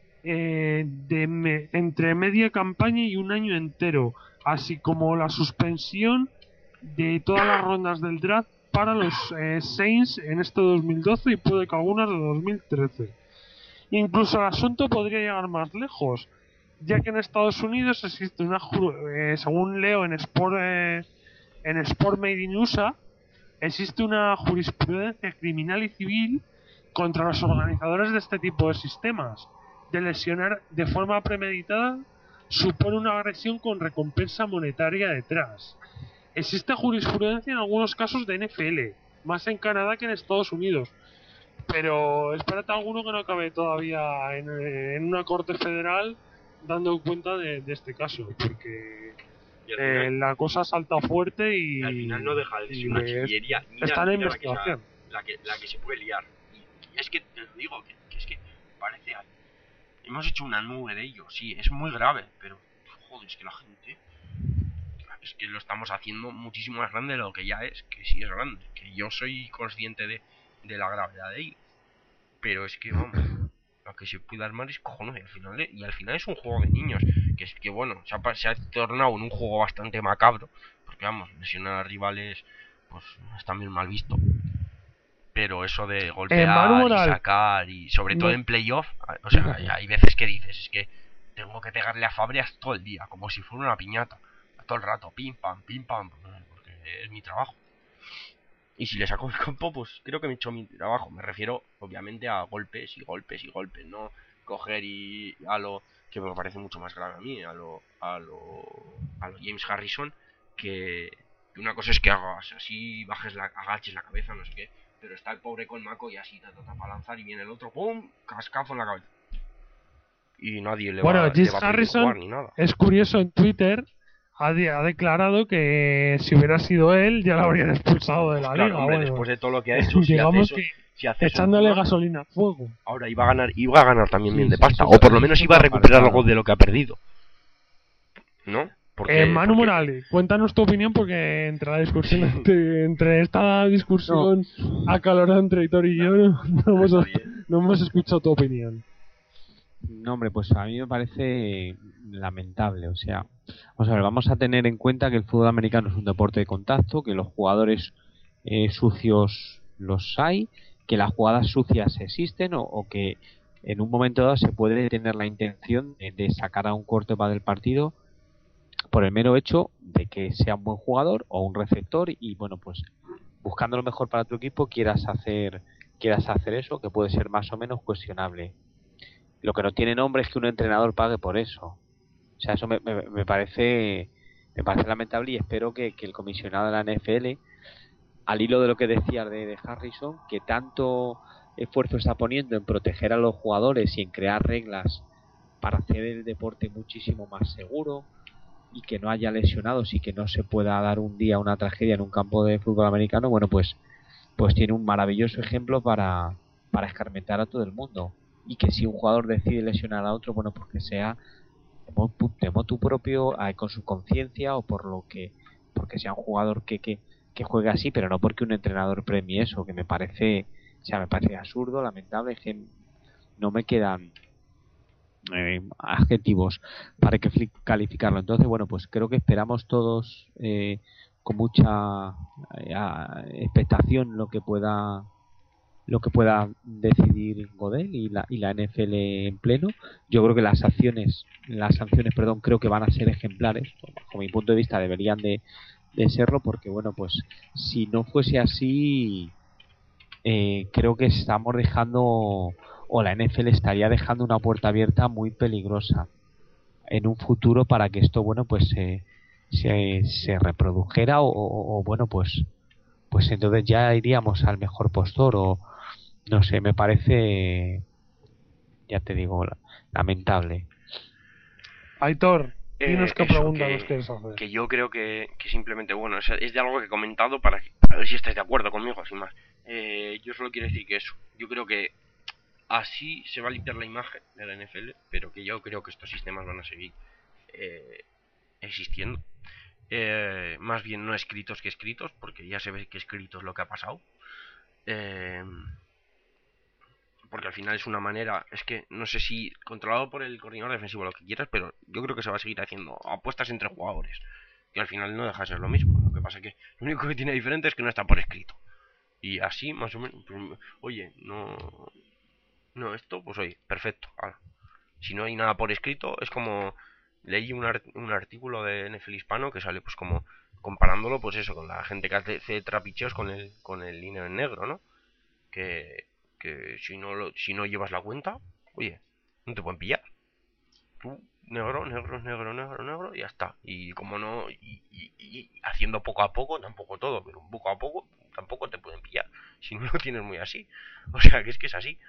eh, de me- entre media campaña y un año entero, así como la suspensión de todas las rondas del draft para los eh, Saints en este dos mil doce y puede que algunas de dos mil trece. Incluso el asunto podría llegar más lejos, ya que en Estados Unidos existe una, ju- eh, según leo en Sport, eh, en Sport Made in U S A, existe una jurisprudencia criminal y civil contra los organizadores de este tipo de sistemas. De lesionar de forma premeditada supone una agresión con recompensa monetaria detrás. Existe jurisprudencia en algunos casos de N F L, más en Canadá que en Estados Unidos. Pero espérate alguno que no acabe todavía en, en una corte federal dando cuenta de, de este caso, porque Y al eh, final, la cosa salta fuerte y, y al final no deja de y ser una es- chillería. Mira, está en mira la que, se ha- investigación. la, que, la que se puede liar. Y, y es que te lo digo, que, que es que parece... Hemos hecho una nube de ello, sí, es muy grave, pero joder, es que la gente... Es que lo estamos haciendo muchísimo más grande de lo que ya es, que sí es grande, que yo soy consciente de, de la gravedad de ello. Pero es que, vamos, lo que se puede armar es cojones, y al final, y al final es un juego de niños, que es que, bueno, se ha, pa- se ha tornado en un juego bastante macabro, porque, vamos, lesionar a rivales, pues, está bien mal visto. Pero eso de Eh, Manu golpear y Moral. sacar, y sobre todo No. en playoff, o sea, hay, hay veces que dices, es que tengo que pegarle a Fabrias todo el día, como si fuera una piñata, todo el rato, pim pam, pim pam, porque es mi trabajo. Y si le saco el campo, pues creo que me he hecho mi trabajo. Me refiero, obviamente, a golpes y golpes y golpes, no coger y a lo que me parece mucho más grave a mí, a lo a lo, a lo James Harrison, que una cosa es que hagas así, bajes la, agaches la cabeza, no sé qué, pero está el pobre Colmaco y así te trata para lanzar y viene el otro, ¡pum! Cascazo en la cabeza. Y nadie le Bueno, va, le James va a prohibir Harrison jugar ni nada. es curioso, en Twitter ha, de- ha declarado que si hubiera sido él ya lo habrían expulsado de la Claro, liga. hombre, bueno, después de todo lo que ha hecho, si hace digamos eso, que si hace eso echándole encima, gasolina al fuego. ahora iba a ganar, iba a ganar también Sí, bien de sí, pasta, eso o por lo es- menos eso iba a me ha recuperar parecido. algo de lo que ha perdido, ¿no? Porque, Eh, Manu porque- Morales, cuéntanos tu opinión porque entre la discusión entre, entre esta discusión acalorada entre Hitor y yo no, no hemos, Está bien. no hemos escuchado tu opinión. No, hombre, pues a mí me parece lamentable. O sea, vamos a ver, vamos a tener en cuenta que el fútbol americano es un deporte de contacto, que los jugadores eh, sucios los hay, que las jugadas sucias existen o, o que en un momento dado se puede tener la intención de, de sacar a un quarterback del partido por el mero hecho de que sea un buen jugador o un receptor y bueno, pues buscando lo mejor para tu equipo quieras hacer quieras hacer eso, que puede ser más o menos cuestionable. Lo que no tiene nombre es que un entrenador pague por eso. O sea, eso me, me, me parece me parece lamentable y espero que, que el comisionado de la N F L, al hilo de lo que decías de, de Harrison, que tanto esfuerzo está poniendo en proteger a los jugadores y en crear reglas para hacer el deporte muchísimo más seguro y que no haya lesionados y que no se pueda dar un día una tragedia en un campo de fútbol americano, bueno, pues pues tiene un maravilloso ejemplo para, para escarmentar a todo el mundo. Y que si un jugador decide lesionar a otro, bueno, pues que sea de motu, de motu propio, eh, con su conciencia o por lo que porque sea un jugador que, que, que juegue así, pero no porque un entrenador premie eso, que me parece, o sea, me parece absurdo, lamentable, que no me quedan eh, adjetivos para que calificarlo. Entonces, bueno, pues creo que esperamos todos eh, con mucha eh, expectación lo que pueda lo que pueda decidir Godel y la, y la N F L en pleno. Yo creo que las acciones, las sanciones, perdón, creo que van a ser ejemplares. Bajo mi punto de vista deberían de, de serlo, porque bueno, pues si no fuese así, eh, creo que estamos dejando, o la N F L estaría dejando una puerta abierta muy peligrosa en un futuro para que esto, bueno, pues eh, se, se reprodujera o, o, o bueno, pues pues entonces ya iríamos al mejor postor o no sé, me parece, ya te digo, lamentable. Aitor, dinos Eh, qué eso, pregunta que, nos quieres hacer. que yo creo que, que simplemente, bueno, es, es de algo que he comentado para que- a ver si estáis de acuerdo conmigo, sin más. Eh, yo solo quiero decir que eso. Yo creo que así se va a limpiar la imagen de la N F L, pero que yo creo que estos sistemas van a seguir eh, existiendo. Eh, más bien no escritos que escritos, porque ya se ve que escrito es lo que ha pasado. Eh, porque al final es una manera, es que no sé si controlado por el coordinador defensivo o lo que quieras, pero yo creo que se va a seguir haciendo apuestas entre jugadores, que al final no deja de ser lo mismo. Lo que pasa es que lo único que tiene diferente es que no está por escrito. Y así, más o menos, pues, oye, no, no esto, pues oye, perfecto. Ahora, si no hay nada por escrito, es como leí un, art un artículo de N F L Hispano que sale pues como comparándolo, pues eso, con la gente que hace, hace trapicheos con el con el dinero en negro, ¿no? Que, que si no lo, si no llevas la cuenta, oye, no te pueden pillar. Tú, negro, negro, negro, negro, negro, y ya está. Y como no, y, y, y haciendo poco a poco, tampoco todo, pero poco a poco, tampoco te pueden pillar. Si no lo tienes muy así. O sea, que es que es así.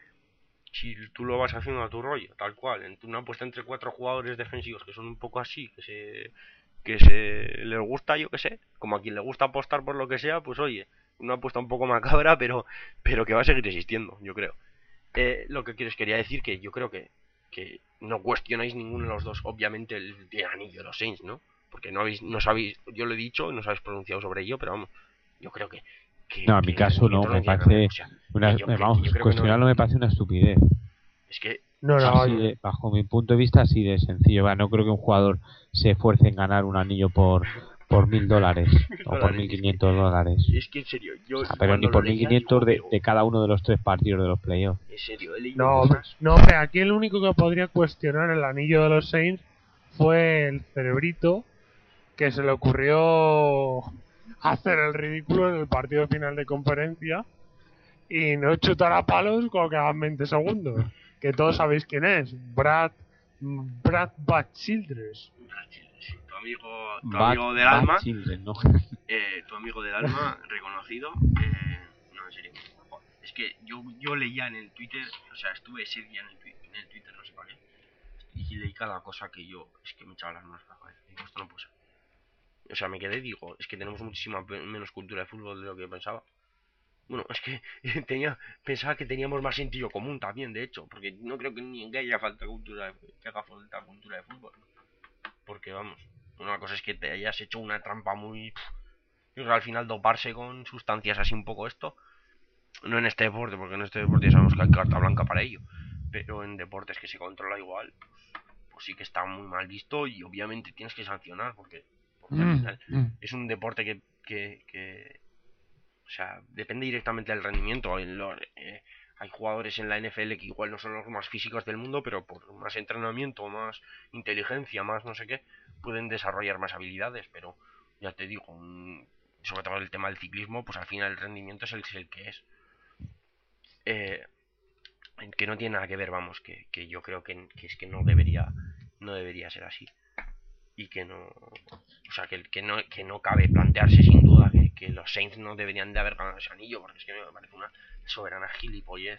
Si tú lo vas haciendo a tu rollo, tal cual, en una apuesta entre cuatro jugadores defensivos que son un poco así, que se que se les gusta, yo que sé, como a quien le gusta apostar por lo que sea, pues oye, una apuesta un poco macabra, pero pero que va a seguir existiendo, yo creo. Eh, lo que quieres quería decir que yo creo que que no cuestionáis ninguno de los dos, obviamente, el de anillo de los Saints, ¿no? Porque no habéis, no sabéis, yo lo he dicho, no os habéis pronunciado sobre ello, pero vamos, yo creo que que, No, en mi que el caso no, rendimiento no me tiene nada que ver, parece o sea, una, que yo, me- que, que vamos, yo creo que no, cuestionarlo me parece una estupidez. es que No, no, Así oye, de, bajo mi punto de vista, así de sencillo. Va, no creo que un jugador se esfuerce en ganar un anillo por por mil dólares o por dólares, mil es que quinientos dólares. es que en serio, O yo sea, pero ni cuando lo por mil leía quinientos digo, de, pero de cada uno de los tres partidos de los playoffs. en serio, he leído no, hombre, cosas. no, hombre, aquí el único que podría cuestionar el anillo de los Saints fue el cerebrito que se le ocurrió hacer el ridículo en el partido final de conferencia y no chutar a palos cuando quedaban veinte segundos. Que todos sabéis quién es, Brad, Brad Bad Childress. Sí, tu amigo, tu Bad, amigo del bad alma, children, ¿no? eh, tu amigo del alma reconocido. Eh, no, en serio. Joder, es que yo, yo leía en el Twitter, o sea, estuve ese día en el, twi- en el Twitter, no sé para qué, y leí cada cosa que yo, es que me echaba las manos a la cabeza. Digo, esto no puede ser. O sea, me quedé y digo, es que tenemos muchísima pe- menos cultura de fútbol de lo que yo pensaba. Bueno, es que tenía, pensaba que teníamos más sentido común también, de hecho, porque no creo que ni en que haya falta cultura de, que haga falta cultura de fútbol. Porque vamos, una cosa es que te hayas hecho una trampa muy... Y al final doparse con sustancias así un poco esto, no en este deporte, porque en este deporte ya sabemos que hay carta blanca para ello, pero en deportes que se controla igual, pues, pues sí que está muy mal visto y obviamente tienes que sancionar, porque, porque al final es un deporte que, que, que o sea, depende directamente del rendimiento. En lo- eh, hay jugadores en la N F L que igual no son los más físicos del mundo, pero por más entrenamiento, más inteligencia, más no sé qué, pueden desarrollar más habilidades. Pero ya te digo, un- sobre todo el tema del ciclismo, pues al final el rendimiento es el, es el que es. Eh, que no tiene nada que ver, vamos, que, que yo creo que, que es que no debería, no debería ser así. Y que no, o sea, que, que no que no cabe plantearse sin duda que, que los Saints no deberían de haber ganado ese anillo, porque es que me parece una soberana gilipollez.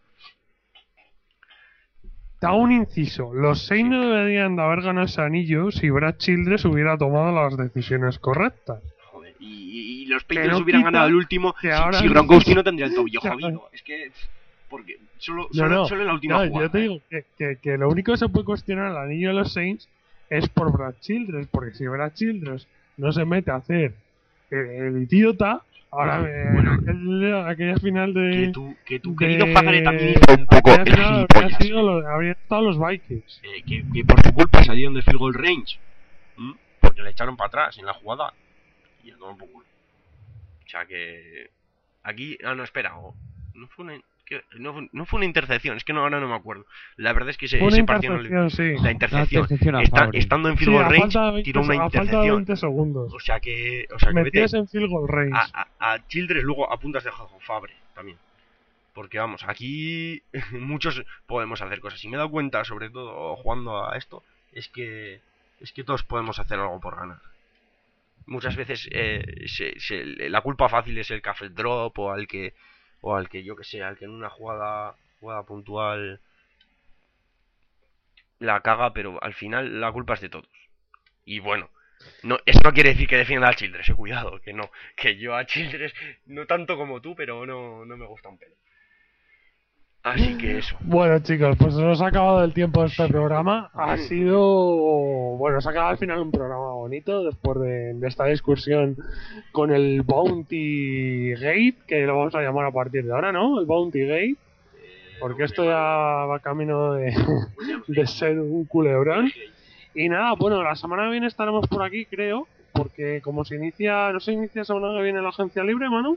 Te hago un inciso. Los Saints no deberían de haber ganado ese anillo si Brad Childress hubiera tomado las decisiones correctas. Joder, y, y, y los Que Patriots no hubieran quita ganado el último que si, ahora si no- Gronkowski no tendría el tobillo Ya, jodido. Es que, porque solo, No, solo, no, solo en la última no, jugada. yo te ¿eh? digo que, que, que lo único que se puede cuestionar al anillo de los Saints es por Brad Childress, porque si Brad Childress no se mete a hacer el, el idiota, ahora eh, Bueno. aquel- aquella final Que de... tu, que tu de- querido Pajaré también hizo un poco aquella el final habría gilipollas. sido lo- habrían estado los Vikings. Eh, que, que por su culpa salieron de field goal range. ¿Mm? Porque le echaron para atrás en la jugada. Y ya todo un poco. O sea que... Aquí... Ah, no, espera. o- No fue una... que- No, fue- no fue una intercepción. Es que no, ahora no me acuerdo. La verdad es que ese, Fue una ese partido no le- intercepción, sí. La Una intercepción. intercepción a Está- Fabry. estando en field Sí, goal a range, falta de veinte, tiró una a falta de intercepción. veinte segundos. O sea que... O sea que vete Metías en field goal range. a, a, a Childress luego a puntas de Jajo Fabre también. Porque vamos, aquí muchos podemos hacer cosas. Y me he dado cuenta, sobre todo jugando a esto, es que es que todos podemos hacer algo por ganar. Muchas veces eh, se, se, la culpa fácil es el que hace el drop o al que o al que yo que sé, al que en una jugada jugada puntual la caga, pero al final la culpa es de todos. Y bueno, No, eso no quiere decir que defienda al Childress, eh, cuidado, que no. Que yo a Childress, no tanto como tú, pero no, no me gusta un pelo. Así que eso. Bueno, chicos, pues nos ha acabado el tiempo de este programa. Ha sido. Bueno, se ha acabado al final un programa bonito después de, de esta discusión con el Bounty Gate, que lo vamos a llamar a partir de ahora, ¿no? El Bounty Gate. Porque esto ya va camino de, de ser un culebrón. Y nada, bueno, la semana que viene estaremos por aquí, creo. Porque como se inicia. ¿No se inicia la semana que viene la agencia libre, Manu?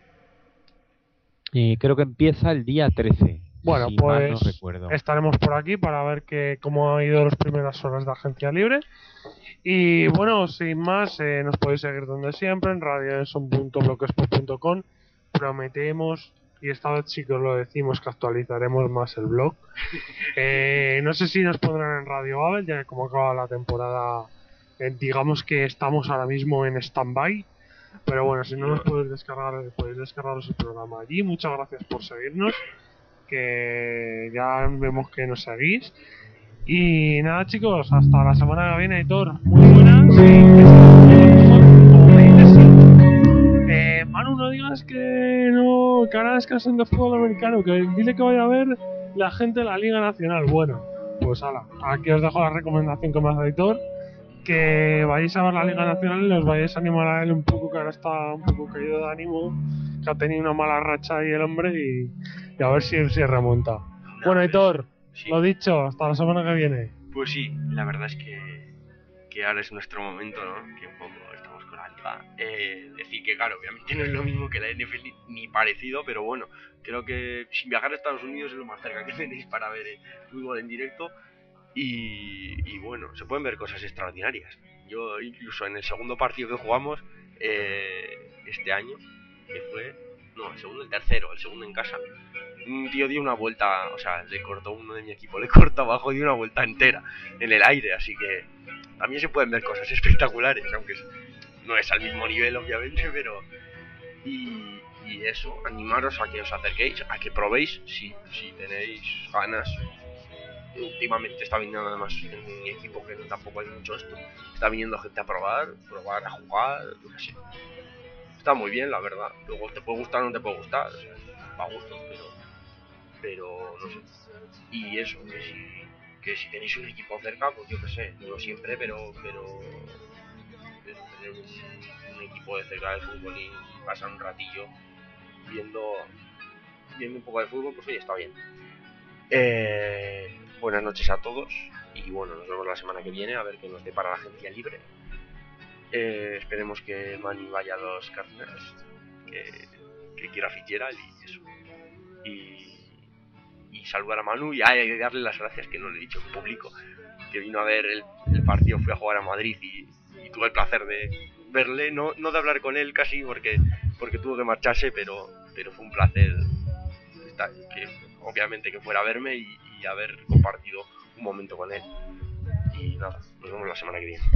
Y creo que empieza el día trece. Bueno, si pues mal no recuerdo. Estaremos por aquí para ver que, cómo han ido las primeras horas de Agencia Libre. Y bueno, sin más, eh, nos podéis seguir donde siempre, en radio enson punto blogspot punto com. Prometemos, y esta vez sí que os lo decimos, que actualizaremos más el blog. Eh, no sé si nos pondrán en Radio Babel, ya que como acaba la temporada, eh, digamos que estamos ahora mismo en stand-by. Pero bueno, si no nos podéis descargar, podéis descargaros el programa allí. Muchas gracias por seguirnos, que ya vemos que nos seguís. Y nada, chicos, hasta la semana que viene, Hitor. Muy buenas. Eh, Manu, no digas que no, que ahora descansan de fútbol americano, que dile que vaya a ver la gente de la Liga Nacional. Bueno, pues ala, aquí os dejo la recomendación que me hace Hitor, que vayáis a ver la Liga Nacional y os vayáis a animar a él un poco, que ahora está un poco caído de ánimo, que ha tenido una mala racha ahí el hombre, y, y a ver si, si remonta. No, bueno, Hitor, sí. Lo dicho, hasta la semana que viene. Pues sí, la verdad es que, que ahora es nuestro momento, ¿no? Que un poco estamos con la liga. Eh, decir que, claro, obviamente no es lo mismo que la N F L ni parecido, pero bueno, creo que sin viajar a Estados Unidos es lo más cerca que tenéis para ver eh, fútbol en directo. Y, y bueno, se pueden ver cosas extraordinarias. Yo incluso en el segundo partido que jugamos eh, este año, que fue, no, el segundo, el tercero, el segundo en casa, un tío dio una vuelta, o sea, le cortó uno de mi equipo, le cortó abajo y dio una vuelta entera en el aire, así que también se pueden ver cosas espectaculares, aunque no es al mismo nivel obviamente, pero y, y eso, animaros a que os acerquéis, a que probéis si, si tenéis ganas. Últimamente está viniendo además en mi equipo, que tampoco hay mucho esto, está viniendo gente a probar, probar a jugar, no sé. Está muy bien, la verdad. Luego te puede gustar o no te puede gustar, o sea, va a gustos, pero pero no sé. Y eso, que si, que si tenéis un equipo cerca, pues yo qué sé, no siempre, pero pero tener un, un equipo de cerca de fútbol y pasar un ratillo viendo viendo un poco de fútbol, pues oye, está bien. Eh, buenas noches a todos y bueno, nos vemos la semana que viene a ver qué nos depara la agencia libre. Eh, esperemos que Manny vaya a los Cardinals, que, que quiera Fitzgerald y eso. Y, y saludar a Manu y hay que darle las gracias, que no le he dicho en público, que vino a ver el, el partido, fui a jugar a Madrid y, y tuve el placer de verle, no, no de hablar con él casi porque, porque tuvo que marcharse, pero, pero fue un placer estar, que obviamente que fuera a verme y, y haber compartido un momento con él. Y nada, nos vemos la semana que viene.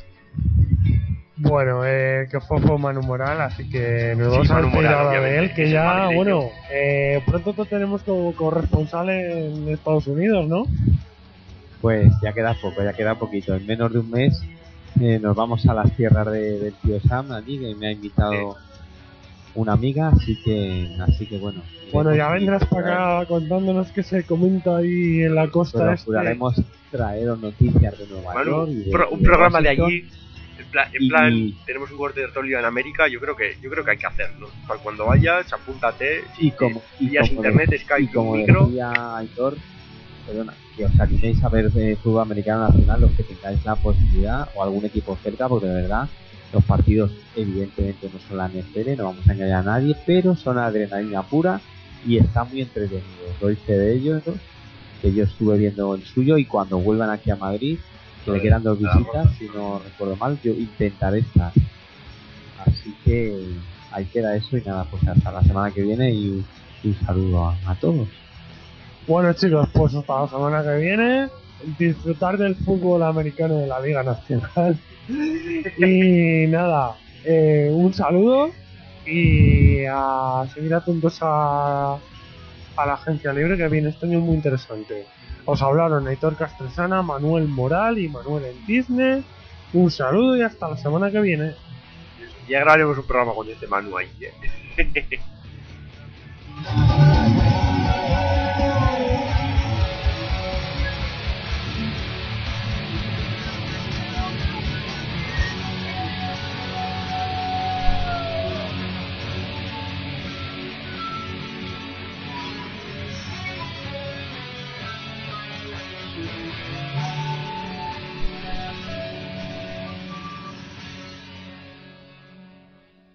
Bueno, eh, que fue, fue Manu Moral, así que nos vamos sí, a despedir ahora de él, que es ya, bueno, eh, pronto te tenemos como corresponsal en Estados Unidos, ¿no? Pues ya queda poco, ya queda poquito. En menos de un mes eh, nos vamos a las tierras de, del tío Sam, allí, que me ha invitado sí. una amiga, así que, así que bueno. Bueno, ya vendrás para acá contándonos qué se comenta ahí en la costa. Pero este. procuraremos traeros noticias de Nueva bueno, York. Y de, pro, un y de programa Washington. de allí. En plan, en plan y, tenemos un corte de tertulia en América, yo creo que yo creo que hay que hacerlo. Para cuando vayas, apúntate, y como y vías como internet, de, Skype, y como un micro. decía Aitor, perdona, que os animéis a ver eh, fútbol americano nacional, los que tengáis la posibilidad, o algún equipo cerca, porque de verdad los partidos evidentemente no son la N F L, no vamos a engañar a nadie, pero son adrenalina pura y está muy entretenido. Doy fe de ellos, ¿no? Que yo estuve viendo el suyo, y cuando vuelvan aquí a Madrid, que le quedan dos visitas, si no recuerdo mal, yo intentaré estar. Así que ahí queda eso, y nada, pues hasta la semana que viene y un saludo a, a todos. Bueno, chicos, pues hasta la semana que viene, disfrutar del fútbol americano de la Liga Nacional. Y nada, eh, un saludo y a seguir atentos a, a la agencia libre, que viene este año muy interesante. Os hablaron Aitor Castresana, Manuel Moral y Manuel en Disney. Un saludo y hasta la semana que viene. Ya grabaremos un programa con este Manu ahí, ¿eh?